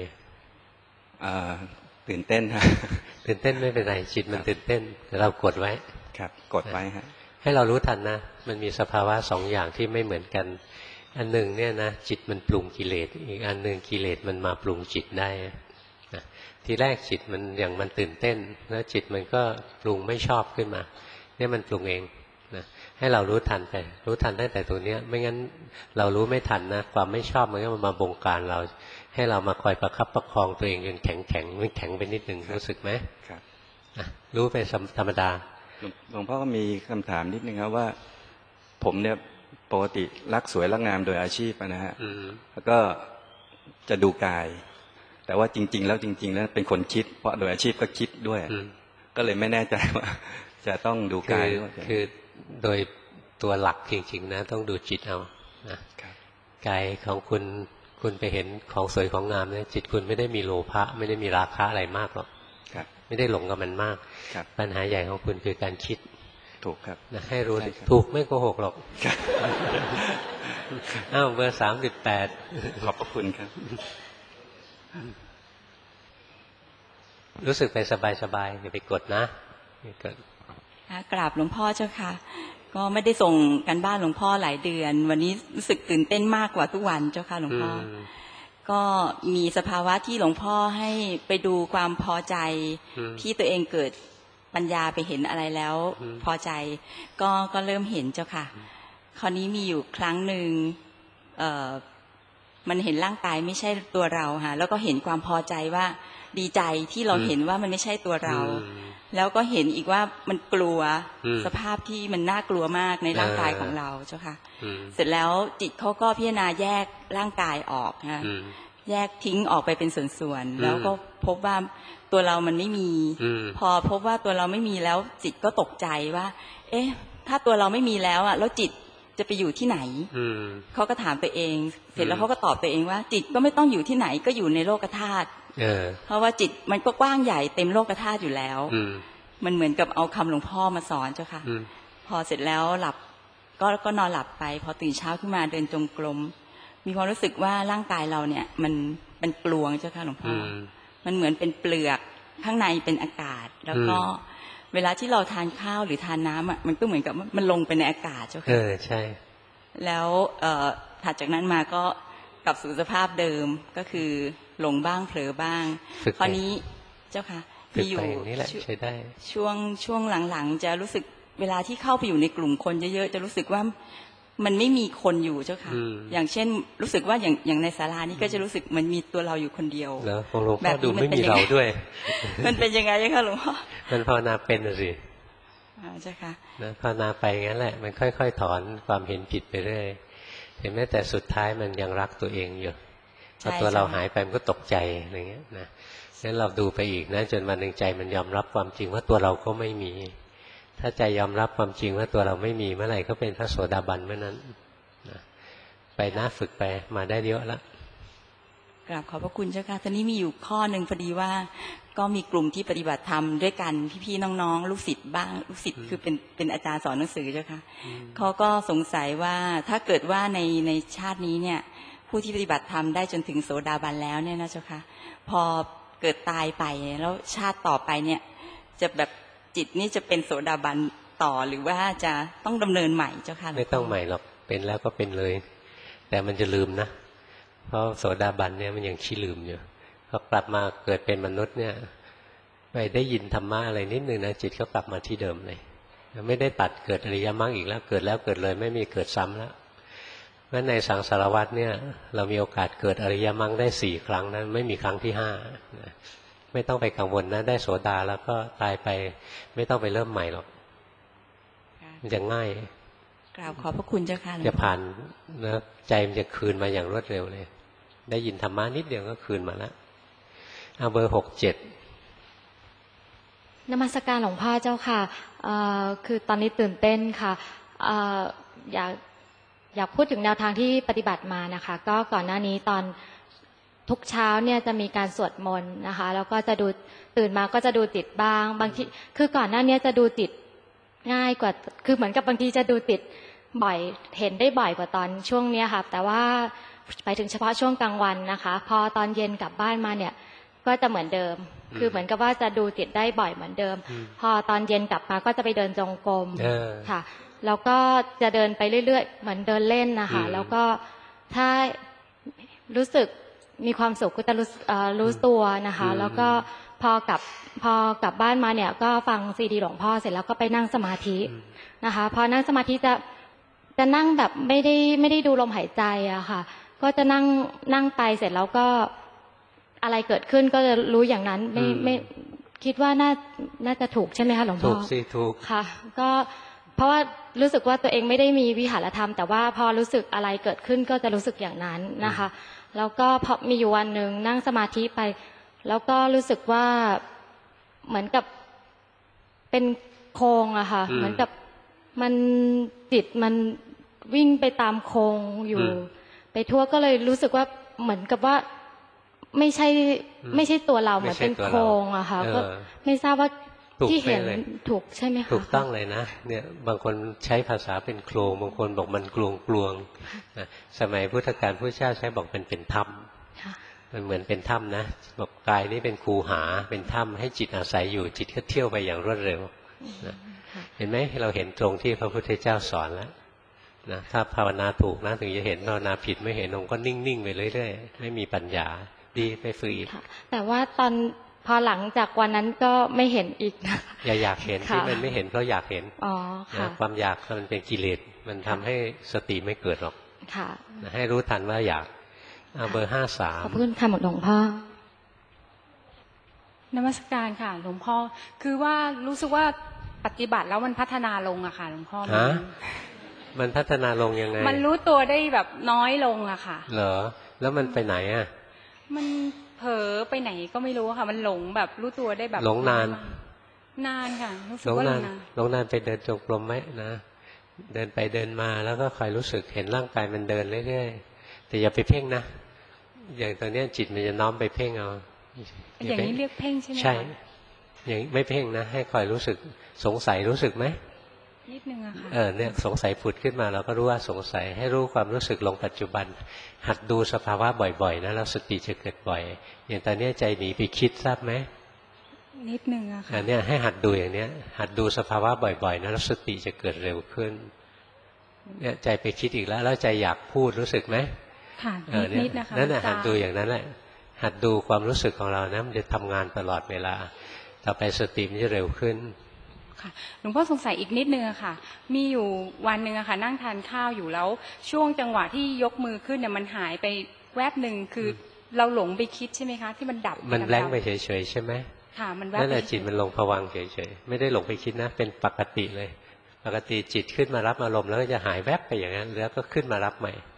[SPEAKER 2] ตื่นเต้นฮะตื่นเต้นไม่เป็นไรจิตมันตื่นเต้นเรากดไว้ครับกดไว้ฮะให้เรารู้ทันนะมันมีสภาวะสองอย่างที่ไม่เหมือนกันอันหนึ่งเนี่ยนะจิตมันปรุงกิเลสอีกอันหนึ่งกิเลสมันมาปรุงจิตได้นะทีแรกจิตมันอย่างมันตื่นเต้นแล้วจิตมันก็ปรุงไม่ชอบขึ้นมาเนี่ยมันปรุงเองนะให้เรารู้ทันไปรู้ทันตั้งแต่ตัวเนี้ยไม่งั้นเรารู้ไม่ทันนะความไม่ชอบมันก็มาบงการเราให้เรามาคอยประคับประคองตัวเองจนแข็งแข็งไม่แข็งไปนิดหนึ่งรู้สึกไหมครับรู้ไปธรรมดาหลวงพ่อก็มีคำถามนิดนึงครับว่าผมเนี่ยปกติรักสวยรักงามโดยอาชีพนะฮะแล้วก็จะดูกายแต่ว่าจริงๆแล้วจริงๆแล้วเป็นคนคิดเพราะโดยอาชีพก็คิดด้วยก็เลยไม่แน่ใจว่าจะต้องดูกายคือโดยตัวหลักจริงๆนะต้องดูจิตเอานะกายของคุณคุณไปเห็นของสวยของงามเนี่ยจิตคุณไม่ได้มีโลภะไม่ได้มีราคะอะไรมากหรอกไม่ได้หลงกับมันมากปัญหาใหญ่ของคุณคือการคิดถูกครับนะให้รู้ถูกไม่โกหกหรอกอ้าวเบอร์สามสิบแปดขอบพระคุณครับรู้สึกไปสบายๆอย่าไปกดนะอย่ากด
[SPEAKER 9] กราบหลวงพ่อเจ้าค่ะก็ไม่ได้ส่งกันบ้านหลวงพ่อหลายเดือนวันนี้รู้สึกตื่นเต้นมากกว่าทุกวันเจ้าค่ะหลวงพ่อก็มีสภาวะที่หลวงพ่อให้ไปดูความพอใจที่ตัวเองเกิดปัญญาไปเห็นอะไรแล้วพอใจก็ก็เริ่มเห็นเจ้าค่ะคราวนี้มีอยู่ครั้งหนึ่งเอ่อมันเห็นร่างกายไม่ใช่ตัวเราค่ะแล้วก็เห็นความพอใจว่าดีใจที่เราเห็นว่ามันไม่ใช่ตัวเราแล้วก็เห็นอีกว่ามันกลัวสภาพที่มันน่ากลัวมากในร่างกายของเราเจ้าค่ะเสร็จแล้วจิตเขาก็พิจารณาแยกร่างกายออกค่ะแยกทิ้งออกไปเป็นส่วนๆแล้วก็พบว่าตัวเรามันไม่มีพอพบว่าตัวเราไม่มีแล้วจิตก็ตกใจว่าเอ๊ะถ้าตัวเราไม่มีแล้วอ่ะแล้วจิตจะไปอยู่ที่ไหนเขาก็ถามตัวเองเสร็จแล้วเขาก็ตอบตัวเองว่าจิตก็ไม่ต้องอยู่ที่ไหนก็อยู่ในโลกธาตุเพราะว่าจิตมันก็กว้างใหญ่เต็มโลกธาตุอยู่แล้วมันเหมือนกับเอาคำหลวงพ่อมาสอนเจ้าค่ะพอเสร็จแล้วหลับก็ก็นอนหลับไปพอตื่นเช้าขึ้นมาเดินจงกรมมีความรู้สึกว่าร่างกายเราเนี่ยมันเป็นกลวงเจ้าค่ะหลวงพ่อมันเหมือนเป็นเปลือกข้างในเป็นอากาศแล้วก็เวลาที่เราทานข้าวหรือทานน้ำอ่ะมันก็เหมือนกับมันลงไปในอากาศเจ้าค่ะเออใช่แล้วเอ่อถัดจากนั้นมาก็กลับสู่สภาพเดิมก็คือหลงบ้างเผลอบ้างคราวนี้เจ้าค่ะมีอยู่ช่วงช่วงหลังๆจะรู้สึกเวลาที่เข้าไปอยู่ในกลุ่มคนเยอะๆจะรู้สึกว่ามันไม่มีคนอยู่เจ้าค่ะอย่างเช่นรู้สึกว่าอย่างอย่างในศาลานี้ก็จะรู้สึกมันมีตัวเราอยู่คนเดียวแล้วหลวงพ่อดูไม่มีเราด้วยมันเป็นยังไงคะหลวงพ่อมันภาวนาเป็นสิเจ้าค่ะนะภาวนาไปงั้นแหละมันค่อยๆถอนความเห็นผิดไปเรื่อย
[SPEAKER 1] เห็นไหมแต่สุดท้ายมันยังรักตัวเองอยู่พอตัวเราหายไปมันก็ตกใจอะไรเงี้ยนะงั้นเราดูไปอีกนะจนวันหนึ่งใจมันยอมรับความจริงว่าตัวเราก็ไม่มีถ้าใจยอมรับความจริงว่าตัวเราไม่มีเมื่อไหร่ก็เป็นพระโสดาบันเมื่อนั้นนะไปนะฝึกไปมาได้เยอะแล้ว
[SPEAKER 3] กราบขอบพระคุณเจ้าค่ะตอนนี้มีอยู่ข้อหนึ่งพอดีว่าก็มีกลุ่มที่ปฏิบัติธรรมด้วยกันพี่ๆน้องๆลูกศิษย์บ้างลูกศิษย์คือเป็นเป็นอาจารย์สอนหนังสือเจ้าค่ะเขาก็สงสัยว่าถ้าเกิดว่าในในชาตินี้เนี่ยผู้ที่ปฏิบัติธรรมได้จนถึงโสดาบันแล้วเนี่ยนะเจ้าค่ะพอเกิดตายไปแล้วชาติต่อไปเนี่ยจะแบบจิตนี่จะเป็นโสดาบันต่อหรือว่าจะต้องดำเนินใหม่เจ้าค่ะ
[SPEAKER 1] ไม่ต้องใหม่หรอกเป็นแล้วก็เป็นเลยแต่มันจะลืมนะเพราะโสดาบันเนี่ยมันยังขี้ลืมอยู่พอกลับมาเกิดเป็นมนุษย์เนี่ยไปได้ยินธรรมะอะไรนิดนึงนะจิตก็กลับมาที่เดิมเลยไม่ได้ตัดเกิดอริยมรรคอีกแล้วเกิดแล้วเกิดเลยไม่มีเกิดซ้ำแล้วเพราะในสังสารวัฏเนี่ยเรามีโอกาสเกิดอริยมรรคได้สี่ครั้งนั้นไม่มีครั้งที่ห้าไม่ต้องไปกังวลนะได้โสดาแล้วก็ตายไปไม่ต้องไปเริ่มใหม่หรอกมันจะง่าย
[SPEAKER 3] กราบขอบพระคุณเจ้าค่ะ
[SPEAKER 1] จะผ่านนะใจมันจะคืนมาอย่างรวดเร็วเลยได้ยินธรรมะนิดเดียวก็คืนมาแล้วเอาเบอร์หกเจ็ด
[SPEAKER 4] นมัสการหลวงพ่อเจ้าค่ะคือตอนนี้ตื่นเต้นค่ะอยากอยากพูดถึงแนวทางที่ปฏิบัติมานะคะก็ก่อนหน้านี้ตอนทุกเช้าเนี่ยจะมีการสวดมนต์นะคะแล้วก็จะดูตื่นมาก็จะดูติดบ้างบางทีคือก่อนหน้านี้จะดูติดง่ายกว่าคือเหมือนกับบางทีจะดูติดบ่อยเห็นได้บ่อยกว่าตอนช่วงเนี้ยค่ะแต่ว่าไปถึงเฉพาะช่วงกลางวันนะคะพอตอนเย็นกลับบ้านมาเนี่ยก็จะเหมือนเดิมคือเหมือนกับว่าจะดูติดได้บ่อยเหมือนเดิมพอตอนเย็นกลับมาก็จะไปเดินจงกรมค่ะแล้วก็จะเดินไปเรื่อยๆเหมือนเดินเล่นนะคะแล้วก็ถ้ารู้สึกมีความสุขก็จะรู้รู้ตัวนะคะแล้วก็พอกลับพอกลับบ้านมาเนี่ยก็ฟังซีดีหลวงพ่อเสร็จแล้วก็ไปนั่งสมาธินะคะพอนั่งสมาธิจะจะนั่งแบบไม่ได้ไม่ได้ดูลมหายใจอะค่ะก็จะนั่งนั่งไปเสร็จแล้วก็อะไรเกิดขึ้นก็จะรู้อย่างนั้นไม่ไม่คิดว่าน่าน่าจะถูกใช่ไหมคะหลวงพ่อ
[SPEAKER 1] ถูกสิถูก
[SPEAKER 4] ค่ะก็เพราะว่ารู้สึกว่าตัวเองไม่ได้มีวิหารธรรมแต่ว่าพอรู้สึกอะไรเกิดขึ้นก็จะรู้สึกอย่างนั้นนะคะแล้วก็พอมีอยู่วันหนึ่งนั่งสมาธิไปแล้วก็รู้สึกว่าเหมือนกับเป็นโครงอะค่ะเหมือนกับมันจิตมันวิ่งไปตามโครงอยู่ไปทั่วก็เลยรู้สึกว่าเหมือนกับว่าไม่ใช่ไม่ใช่ตัวเราเหมือนเป็นโครงอะค่ะก็ไม่ทราบว่าที่เห็นถูกใช่ไหมคะ
[SPEAKER 1] ถูกต้องเลยนะเนี่ยบางคนใช้ภาษาเป็นโครงบางคนบอกมันกลวงกลวงนะสมัยพุทธกาลพระเจ้าใช้บอกเป็นเป็นถ้ำมันเหมือนเป็นถ้ำนะบอกกายนี้เป็นคูหาเป็นถ้ำให้จิตอาศัยอยู่จิตก็เที่ยวไปอย่างรวดเร็วนะเห็นไหมเราเห็นตรงที่พระพุทธเจ้าสอนแล้วนะถ้าภาวนาถูกนะถึงจะเห็นภาวนาผิดไม่เห็นองค์ก็นิ่งๆไปเรื่อยๆไม่มีปัญญาดีไปฝึกอีก
[SPEAKER 4] แต่ว่าตอนพอหลังจากวันนั้นก็ไม่เห็นอีกนะ
[SPEAKER 1] อย่าอยากเห็นที่มันไม่เห็นเพราะอยากเห็น
[SPEAKER 4] อ๋อค่ะ
[SPEAKER 1] ความอยากมันเป็นกิเลสมันทำให้สติไม่เกิดหรอก
[SPEAKER 4] ค่ะ
[SPEAKER 1] ให้รู้ทันว่าอยากเอาเบอร์ห้าสาม
[SPEAKER 4] ขอบคุณค่ะหลวงพ่
[SPEAKER 8] อนมัสการค่ะหลวงพ่อคือว่ารู้สึกว่าปฏิบัติแล้วมันพัฒนาลงอะค่ะหลวงพ่อ
[SPEAKER 1] ฮะมันพัฒนาลงยังไง
[SPEAKER 8] มันรู้ตัวได้แบบน้อยลงอะค่ะ
[SPEAKER 1] เหรอแล้วมันไปไหนอะ
[SPEAKER 8] มันเผลอไปไหนก็ไม่รู้ค่ะมันหลงแบบรู้ตัวได้แบบ
[SPEAKER 1] หลงนาน
[SPEAKER 8] นานค่ะรู้สึกว่าหลงนาน
[SPEAKER 1] หลงนานไปเดินจงกรมไหมนะเดินไปเดินมาแล้วก็คอยรู้สึกเห็นร่างกายมันเดินเรื่อยๆแต่อย่าไปเพ่งนะอย่างตอนนี้จิตมันจะน้อมไปเพ่งเอา
[SPEAKER 8] อย่างนี้เรียกเพ่งใช่ไหม
[SPEAKER 1] ใช่อย่างไม่เพ่งนะให้คอยรู้สึกสงสัยรู้สึกไหม
[SPEAKER 8] นิดนึงอะค่ะ
[SPEAKER 1] เออเนี่ยสงสัยผุดขึ้นมาเราก็รู้ว่าสงสัยให้รู้ความรู้สึกลงปัจจุบันหัดดูสภาวะบ่อยๆนะแล้วสติจะเกิดบ่อยอย่างตอนนี้ใจหนีไปคิดทราบไหม
[SPEAKER 8] นิดนึงอะค่ะ
[SPEAKER 1] อันนี้ให้หัดดูอย่างเนี้ยหัดดูสภาวะบ่อยๆนะแล้วสติจะเกิดเร็วขึ้นเนี่ยใจไปคิดอีกแล้วแล้วใจอยากพูดรู้สึกไหม
[SPEAKER 8] ค่ะนิดๆนะคะ
[SPEAKER 1] นั่นแหละหัดดูอย่างนั้นแหละหัดดูความรู้สึกของเรานะมันจะทำงานตลอดเวลาต่อไปสติมันจะเร็วขึ้น
[SPEAKER 8] ค่ะหลวงพ่อสงสัยอีกนิดนึงอะค่ะมีอยู่วันหนึ่งอะค่ะนั่งทานข้าวอยู่แล้วช่วงจังหวะที่ยกมือขึ้นเนี่ยมันหายไปแวบหนึ่งคือเราหลงไปคิดใช่ไหมคะที่มันดับ
[SPEAKER 1] มันแบงค์ไปเฉยๆใช่ไหม
[SPEAKER 8] ค่ะมันแวบ
[SPEAKER 1] นั่นแหละจิตมันลงภวังค์เฉยๆไม่ได้หลงไปคิดนะเป็นปกติเลยปกติจิตขึ้นมารับอารมณ์แล้วก็จะหายแวบไปอย่างนั้นแล้วก็ขึ้นมารับใหม่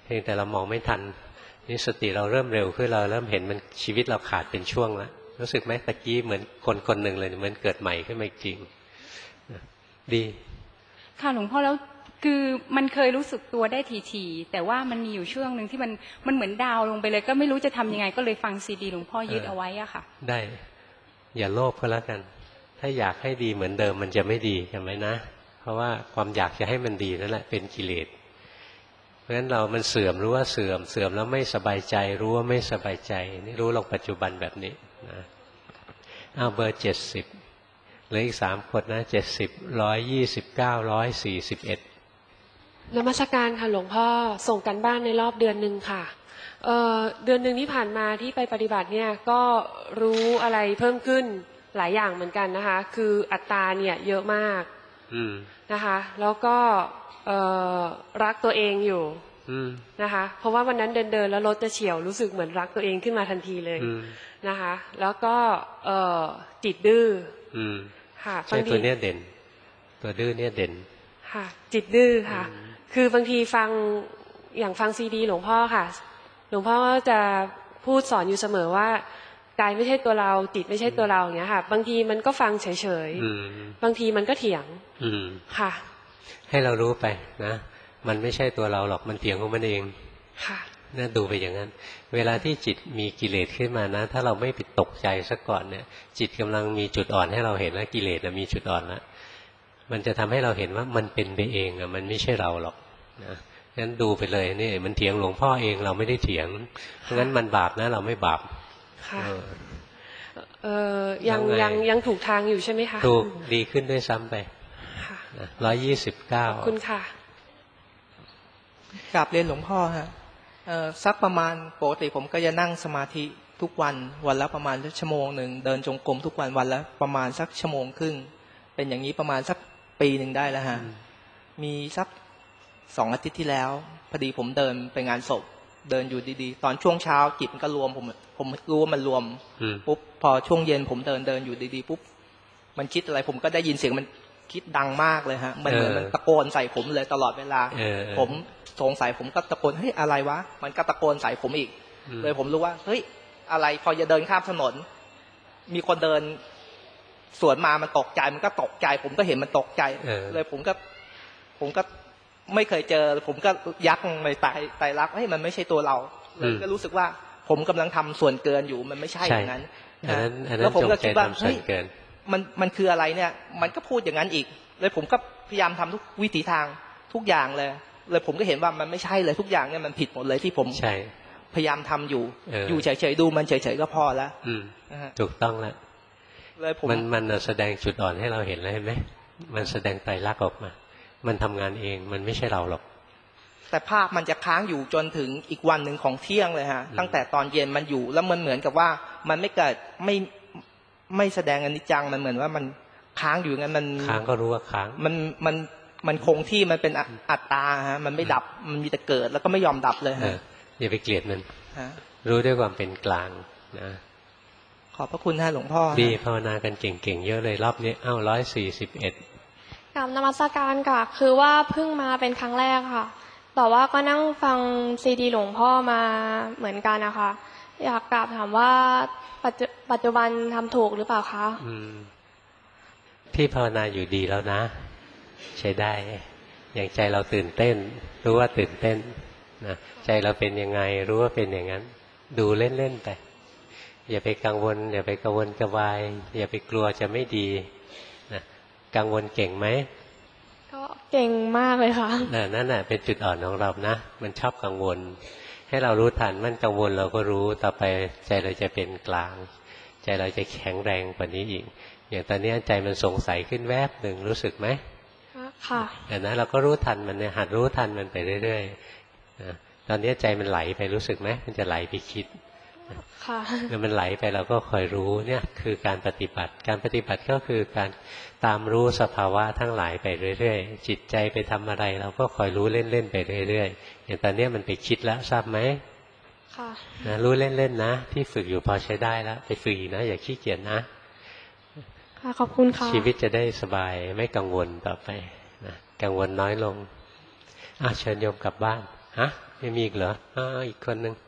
[SPEAKER 1] พียงแต่เรามองไม่ทันนี่สติเราเริ่มเร็วขึ้นเราเริ่มเห็นมันชีวิตเราขาดเป็นช่วงแล้วรู้สึกไหมตะกี้เหมือนคนคนหนึ่งเลยเหมือนเกิดใหม่ขึ้นมาจริงดี
[SPEAKER 5] ค่ะหลวงพ่อแล้วคือมันเคยรู้สึกตัวได้ทีๆแต่ว่ามันมีอยู่ช่วงหนึ่งที่มันมันเหมือนดาวลงไปเลยก็ไม่รู้จะทำยังไงก็เลยฟังซีดีหลวงพ่อยึดเอาไว้อะค่ะ
[SPEAKER 1] ได้อย่าโลภก็แล้วกันถ้าอยากให้ดีเหมือนเดิมมันจะไม่ดีจำไว้นะเพราะว่าความอยากจะให้มันดีนั่นแหละเป็นกิเลสเพราะฉะนั้นเรามันเสื่อมรู้ว่าเสื่อมเสื่อมแล้วไม่สบายใจรู้ว่าไม่สบายใจนี่รู้ลงปัจจุบันแบบนี้นะเอาเบอร์เจ็ดสิบเหลืออีกสามคนนะเจ็ดสิบร้อยยี่สิบเก้าร้อยสี่สิบเอ็ด
[SPEAKER 6] นมัสการค่ะหลวงพ่อส่งกันบ้านในรอบเดือนหนึ่งค่ะเอ่อเดือนหนึ่งที่ผ่านมาที่ไปปฏิบัติเนี่ยก็รู้อะไรเพิ่มขึ้นหลายอย่างเหมือนกันนะคะคืออัตตาเนี่ยเยอะมากนะคะแล้วก็เอ่อรักตัวเองอยู่นะคะเพราะว่าวันนั้นเดินเดินแล้วรถจะเฉี่ยวรู้สึกเหมือนรักตัวเองขึ้นมาทันทีเลยนะคะแล้วก็เอ่อจิตดื้อค่ะใช่ตัวเนี้ยเด่นตัวดื้อเนี่ยเด่นค่ะจิตดื้อค่ะคือบางทีฟังอย่างฟังซีดีหลวงพ่อค่ะหลวงพ่อก็จะพูดสอนอยู่เสมอว่ากายไม่ใช่ตัวเราจิตไม่ใช่ตัวเราอย่างเงี้ยค่ะบางทีมันก็ฟังเฉยๆบางทีมันก็เถียงค่ะ
[SPEAKER 1] ให้เรารู้ไปนะมันไม่ใช่ตัวเราหรอกมันเถียงของมันเองค่ะน่าดูไปอย่างนั้นเวลาที่จิตมีกิเลสขึ้นมานะถ้าเราไม่ไปตกใจซะก่อนเนี่ยจิตกำลังมีจุดอ่อนให้เราเห็นแล้วกิเลสมีจุดอ่อนแล้วมันจะทำให้เราเห็นว่ามันเป็นไปเองอะมันไม่ใช่เราหรอกนะงั้นดูไปเลยนี่มันเถียงหลวงพ่อเองเราไม่ได้เถียงเพราะงั้นมันบาปนะเราไม่บาป
[SPEAKER 6] ค่ะเออยังยังยังถูกทางอยู่ใช่ไหมคะ
[SPEAKER 1] ถูกดีขึ้นด้วยซ้ำไปร้อยยี่สิบเก้า
[SPEAKER 6] ขอบคุณค่ะ
[SPEAKER 23] กราบเรียนหลวงพ่อฮะสักประมาณปกติผมก็จะนั่งสมาธิทุกวันวันละประมาณชั่วโมงหนึ่งเดินจงกรมทุกวันวันละประมาณสักชั่วโมงครึ่งเป็นอย่างนี้ประมาณสักปีหนึ่งได้แล้วฮะมีสักสองอาทิตย์ที่แล้วพอดีผมเดินไปงานศพเดินอยู่ดีๆตอนช่วงเช้าจิตมันก็รวมผมผมรู้ว่ามันรวมปุ๊บพอช่วงเย็นผมเดินเดินอยู่ดีๆปุ๊บมันคิดอะไรผมก็ได้ยินเสียงมันคิดดังมากเลยฮะมันเหมือนมันตะโกนใส่ผมเลยตลอดเวลาผมสงสัยผมก็ตะโกนเฮ้ยอะไรวะมันก็ตะโกนใส่ผมอีกเลยผมรู้ว่าเฮ้ยอะไรพอจะเดินข้ามถนนมีคนเดินสวนมามันตกใจมันก็ตกใจผมก็เห็นมันตกใจเลยผมก็ผมก็ไม่เคยเจอผมก็ยักในไตไตรักเฮ้ยมันไม่ใช่ตัวเราเลยก็รู้สึกว่าผมกำลังทำส่วนเกินอยู่มันไม่ใช่อย่างนั้นแล้วผมก็คิดว่าเฮ้ยมันมันคืออะไรเนี่ยมันก็พูดอย่างนั้นอีกเลยผมก็พยายามทำทุกวิถีทางทุกอย่างเลยเลยผมก็เห็นว่ามันไม่ใช่เลยทุกอย่างเนี่ยมันผิดหมดเลยที่ผมพยายามทำอยู่อยู่เฉยๆดูมันเฉยๆก็พอแล้ว
[SPEAKER 1] ถูกต้องแล้วมันมันแสดงจุดอ่อนให้เราเห็นแล้วเห็นไหมมันแสดงไตรลักษณ์ออกมามันทำงานเองมันไม่ใช่เราหรอก
[SPEAKER 23] แต่ภาพมันจะค้างอยู่จนถึงอีกวันหนึ่งของเที่ยงเลยฮะตั้งแต่ตอนเย็นมันอยู่แล้วมันเหมือนกับว่ามันไม่เกิดไม่ไม่แสดงอนิจจังมันเหมือนว่ามันค้างอยู่งั้นมัน
[SPEAKER 1] ค้างก็รู้ว่าค้าง
[SPEAKER 23] มันมันมันคงที่มันเป็นอัตตาฮะมันไม่ดับมันมีแต่เกิดแล้วก็ไม่ยอมดับเลยฮะ
[SPEAKER 1] อย่าไปเกลียดมันรู้ด้วยความเป็นกลางนะ
[SPEAKER 23] ขอบพระคุณท่านหลวงพ่อ
[SPEAKER 1] ดีภาวนากันเก่งๆเยอะเลยรอบนี้เอ้าร้อยสี่สิบเอ็ด
[SPEAKER 24] กราบนมัสการค่ะคือว่าเพิ่งมาเป็นครั้งแรกค่ะแต่ว่าก็นั่งฟังซีดีหลวงพ่อมาเหมือนกันนะคะอยากกราบถามว่าปัจจุบันทำถูกหรือเปล่าคะ
[SPEAKER 1] พี่ภาวนาอยู่ดีแล้วนะใช้ได้อย่างใจเราตื่นเต้นรู้ว่าตื่นเต้นนะใจเราเป็นยังไงรู้ว่าเป็นอย่างนั้นดูเล่นๆไปอย่าไปกังวลอย่าไปกังวลกระวายอย่าไปกลัวจะไม่ดีนะกังวลเก่งไหม
[SPEAKER 24] ก็เก่งมากเลยค่ะ
[SPEAKER 1] นั่นน่ะเป็นจุดอ่อนของเรานะมันชอบกังวลให้เรารู้ทันมันกังวลเราก็รู้ต่อไปใจเราจะเป็นกลางใจเราจะแข็งแรงกว่านี้อีกอย่างตอนนี้ใจมันสงสัยขึ้นแวบหนึ่งรู้สึกไหม
[SPEAKER 24] ค่ะ
[SPEAKER 1] แต่นะเราก็รู้ทันมันเนี่ยหัดรู้ทันมันไปเรื่อยๆนะตอนนี้ใจมันไหลไปรู้สึกไหมมันจะไหลไปคิด
[SPEAKER 24] ค่ะ
[SPEAKER 1] เมื่อมันไหลไปเราก็คอยรู้เนี่ยคือการปฏิบัติการปฏิบัติก็คือการตามรู้สภาวะทั้งหลายไปเรื่อยๆจิตใจไปทำอะไรเราก็คอยรู้เล่นๆไปเรื่อยๆอย่างตอนนี้มันไปคิดแล้วทราบไหม
[SPEAKER 24] ค่ะ
[SPEAKER 1] นะรู้เล่นๆนะที่ฝึกอยู่พอใช้ได้แล้วไปฝึกอีกนะอย่าขี้เกียจนะ
[SPEAKER 24] ค่ะขอบคุณค่ะ
[SPEAKER 1] ชีวิตจะได้สบายไม่กังวลต่อไปนะกังวลน้อยลงอ่ะเชิญโยมกลับบ้านฮะไม่มีอีกเหรออ้าวอีกคนหนึ่ง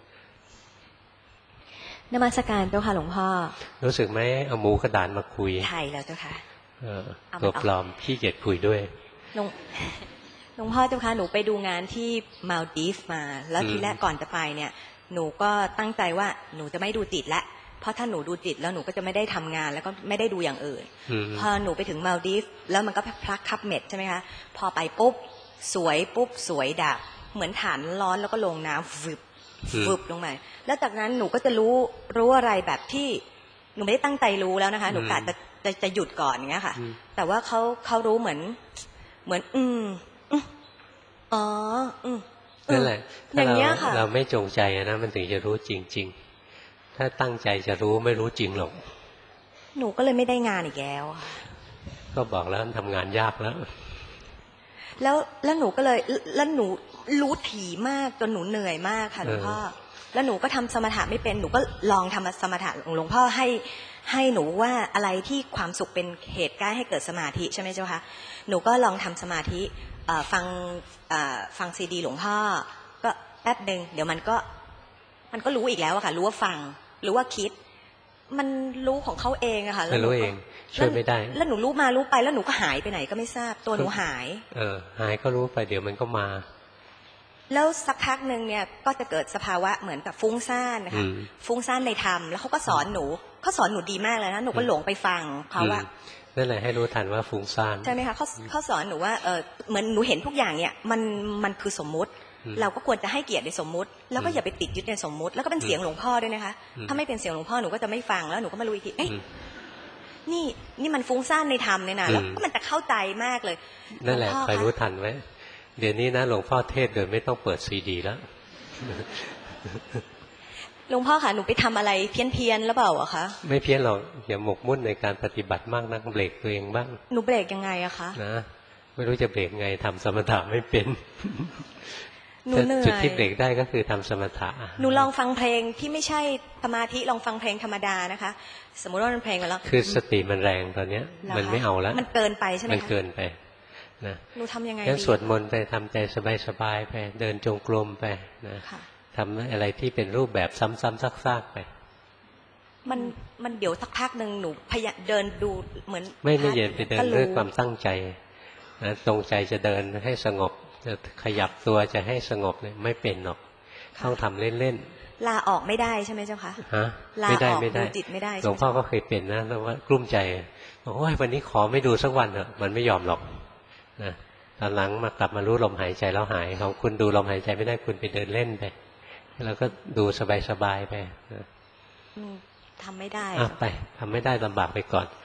[SPEAKER 7] นมัสการเจ้าค่ะหลวงพ่อ
[SPEAKER 1] รู้สึกไหมเอาหมูกระดานมาคุย
[SPEAKER 7] ใช่แล้วเจ้าค่ะ
[SPEAKER 1] เออตัวปลอมพี่เกียจคุยด้วย
[SPEAKER 7] หลวงหลวงพ่อเจ้าค่ะหนูไปดูงานที่มาลดีฟมาแล้วทีแรกก่อนจะไปเนี่ยหนูก็ตั้งใจว่าหนูจะไม่ดูจิตละเพราะถ้าหนูดูจิตแล้วหนูก็จะไม่ได้ทำงานแล้วก็ไม่ได้ดูอย่างอื่นพอหนูไปถึงมาลดีฟแล้วมันก็พลักคับเม็ดใช่ไหมคะพอไปปุ๊บสวยปุ๊บสวยดับเหมือนฐานร้อนแล้วก็ลงน้ำฟึบฟึบลงมาแล้วจากนั้นหนูก็จะรู้รู้อะไรแบบที่หนูไม่ได้ตั้งใจรู้แล้วนะคะหนูกะจะจะจะหยุดก่อนอย่างเงี้ยค่ะแต่ว่าเขาเขารู้เหมือนเหมือนอืมอ๋ออืม
[SPEAKER 1] นั่นแหละ
[SPEAKER 7] อย่างเงี้ยค่ะ
[SPEAKER 1] เราไม่จงใจนะมันถึงจะรู้จริงๆถ้าตั้งใจจะรู้ไม่รู้จริงหรอก
[SPEAKER 7] หนูก็เลยไม่ได้งานอีกแล้ว
[SPEAKER 1] ก็บอกแล้วทำงานยากแล้ว
[SPEAKER 7] แล้วแล้วหนูก็เลยแล้วหนูรู้ถี่มากจนหนูเหนื่อยมากค่ะหลวงพ่อแล้วหนูก็ทำสมถะไม่เป็นหนูก็ลองทำสมถะหลวงพ่อให้ให้หนูว่าอะไรที่ความสุขเป็นเหตุใกล้ให้เกิดสมาธิใช่ไหมเจ้าคะหนูก็ลองทำสมาธิฟังฟังซีดีหลวงพ่อก็แป๊บหนึ่งเดี๋ยวมันก็มันก็รู้อีกแล้วอะค่ะรู้ว่าฟังรู้ว่าคิดมันรู้ของเขาเองอะค่ะ
[SPEAKER 1] แล้วรู้เองช่วยไม่ได้
[SPEAKER 7] แล้วหนูรู้มารู้ไปแล้วหนูก็หายไปไหนก็ไม่ทราบตัวหนูหาย
[SPEAKER 1] เออหายก็รู้ไปเดี๋ยวมันก็มา
[SPEAKER 7] แล้วสักพักหนึ่งเนี่ยก็จะเกิดสภาวะเหมือนกับฟุ้งซ่านนะคะฟุ้งซ่านในธรรมแล้วเขาก็สอนหนูเขาสอนหนูดีมากเลยนะหนูก็หลงไปฟังเขาว่า
[SPEAKER 1] นั่นแหละให้รู้ทันว่าฟุ้งซ่าน
[SPEAKER 7] ใช่ไหมคะเขาเขาสอนหนูว่าเออเหมือนหนูเห็นทุกอย่างเนี่ยมันมันคือสมมุติเราก็ควรจะให้เกียรติในสมมุติแล้วก็อย่าไปติดยึดในสมมุติแล้วก็เป็นเสียงหลวงพ่อด้วยนะคะถ้าไม่เป็นเสียงหลวงพ่อหนูก็จะไม่ฟังแล้วหนูก็มารู้อีกทีเอ้ยนี่นี่มันฟุ้งซ่านในธรรมเนี่ยนะแล้วก็มันจะเข้าใจมากเลย
[SPEAKER 1] นั่นแหละคอยรู้ทันไว้เดี๋ยวนี้นะหลวงพ่อเทศโดยไม่ต้องเปิดซีดีแล้ว
[SPEAKER 7] หลวงพ่อคะหนูไปทำอะไรเพี้ยนเพียนหรือเปล่าอะคะ
[SPEAKER 1] ไม่เพี้ยนหรอกอย่าหมกมุ่นในการปฏิบัติมากนักเบรกตัวเองบ้าง
[SPEAKER 7] หนูเบรกยังไงอะคะ
[SPEAKER 1] นะไม่รู้จะเบรกไงทำสมถะไม่เป็น
[SPEAKER 7] หนูเหนื่อย
[SPEAKER 1] จุดที่เบรกได้ก็คือทำสมถะ
[SPEAKER 7] หนูลองฟังเพลงที่ไม่ใช่สมาธิลองฟังเพลงธรรมดานะคะสมมติว่ามันเพลงแล้ว
[SPEAKER 1] คือสติมันแรงตอนเนี้ยมันไม่เอาแล้ว
[SPEAKER 7] มันเกินไปใช่ไหมคะ
[SPEAKER 1] มันเกินไปนะ
[SPEAKER 7] หนูทำยังไง
[SPEAKER 1] ดีงั้นสวดมนต์ไปทำใจสบายๆไปเดินจงกรมไปนะทำอะไรที่เป็นรูปแบบซ้ำๆซากๆไป
[SPEAKER 7] มันมันเดี๋ยวสักพักหนึ่งหนูพยายามเดินดูเหมือน
[SPEAKER 1] ไม่ไม่เย็นไปเดินด้วยความตั้งใจนะตรงใจจะเดินให้สงบจะขยับตัวจะให้สงบเนี่ยไม่เป็นหรอกต้องทำเล่น
[SPEAKER 7] ๆลาออกไม่ได้ใช่ไหมเจ้าคะ
[SPEAKER 1] ฮะ
[SPEAKER 7] ไม่ได้ไม่ได้จิตไม่ได้
[SPEAKER 1] หลวงพ่อก็เคยเป็นนะแล้วว่ากลุ้มใจบอกว่าวันนี้ขอไม่ดูสักวันเถอะมันไม่ยอมหรอกนะตอนหลังมากลับมารู้ลมหายใจแล้วหายของคุณดูลมหายใจไม่ได้คุณไปเดินเล่นไปแล้วก็ดูสบายๆไป
[SPEAKER 7] ทำไม่ได้
[SPEAKER 1] ไปทำไม่ได้ลำบากไปก่อน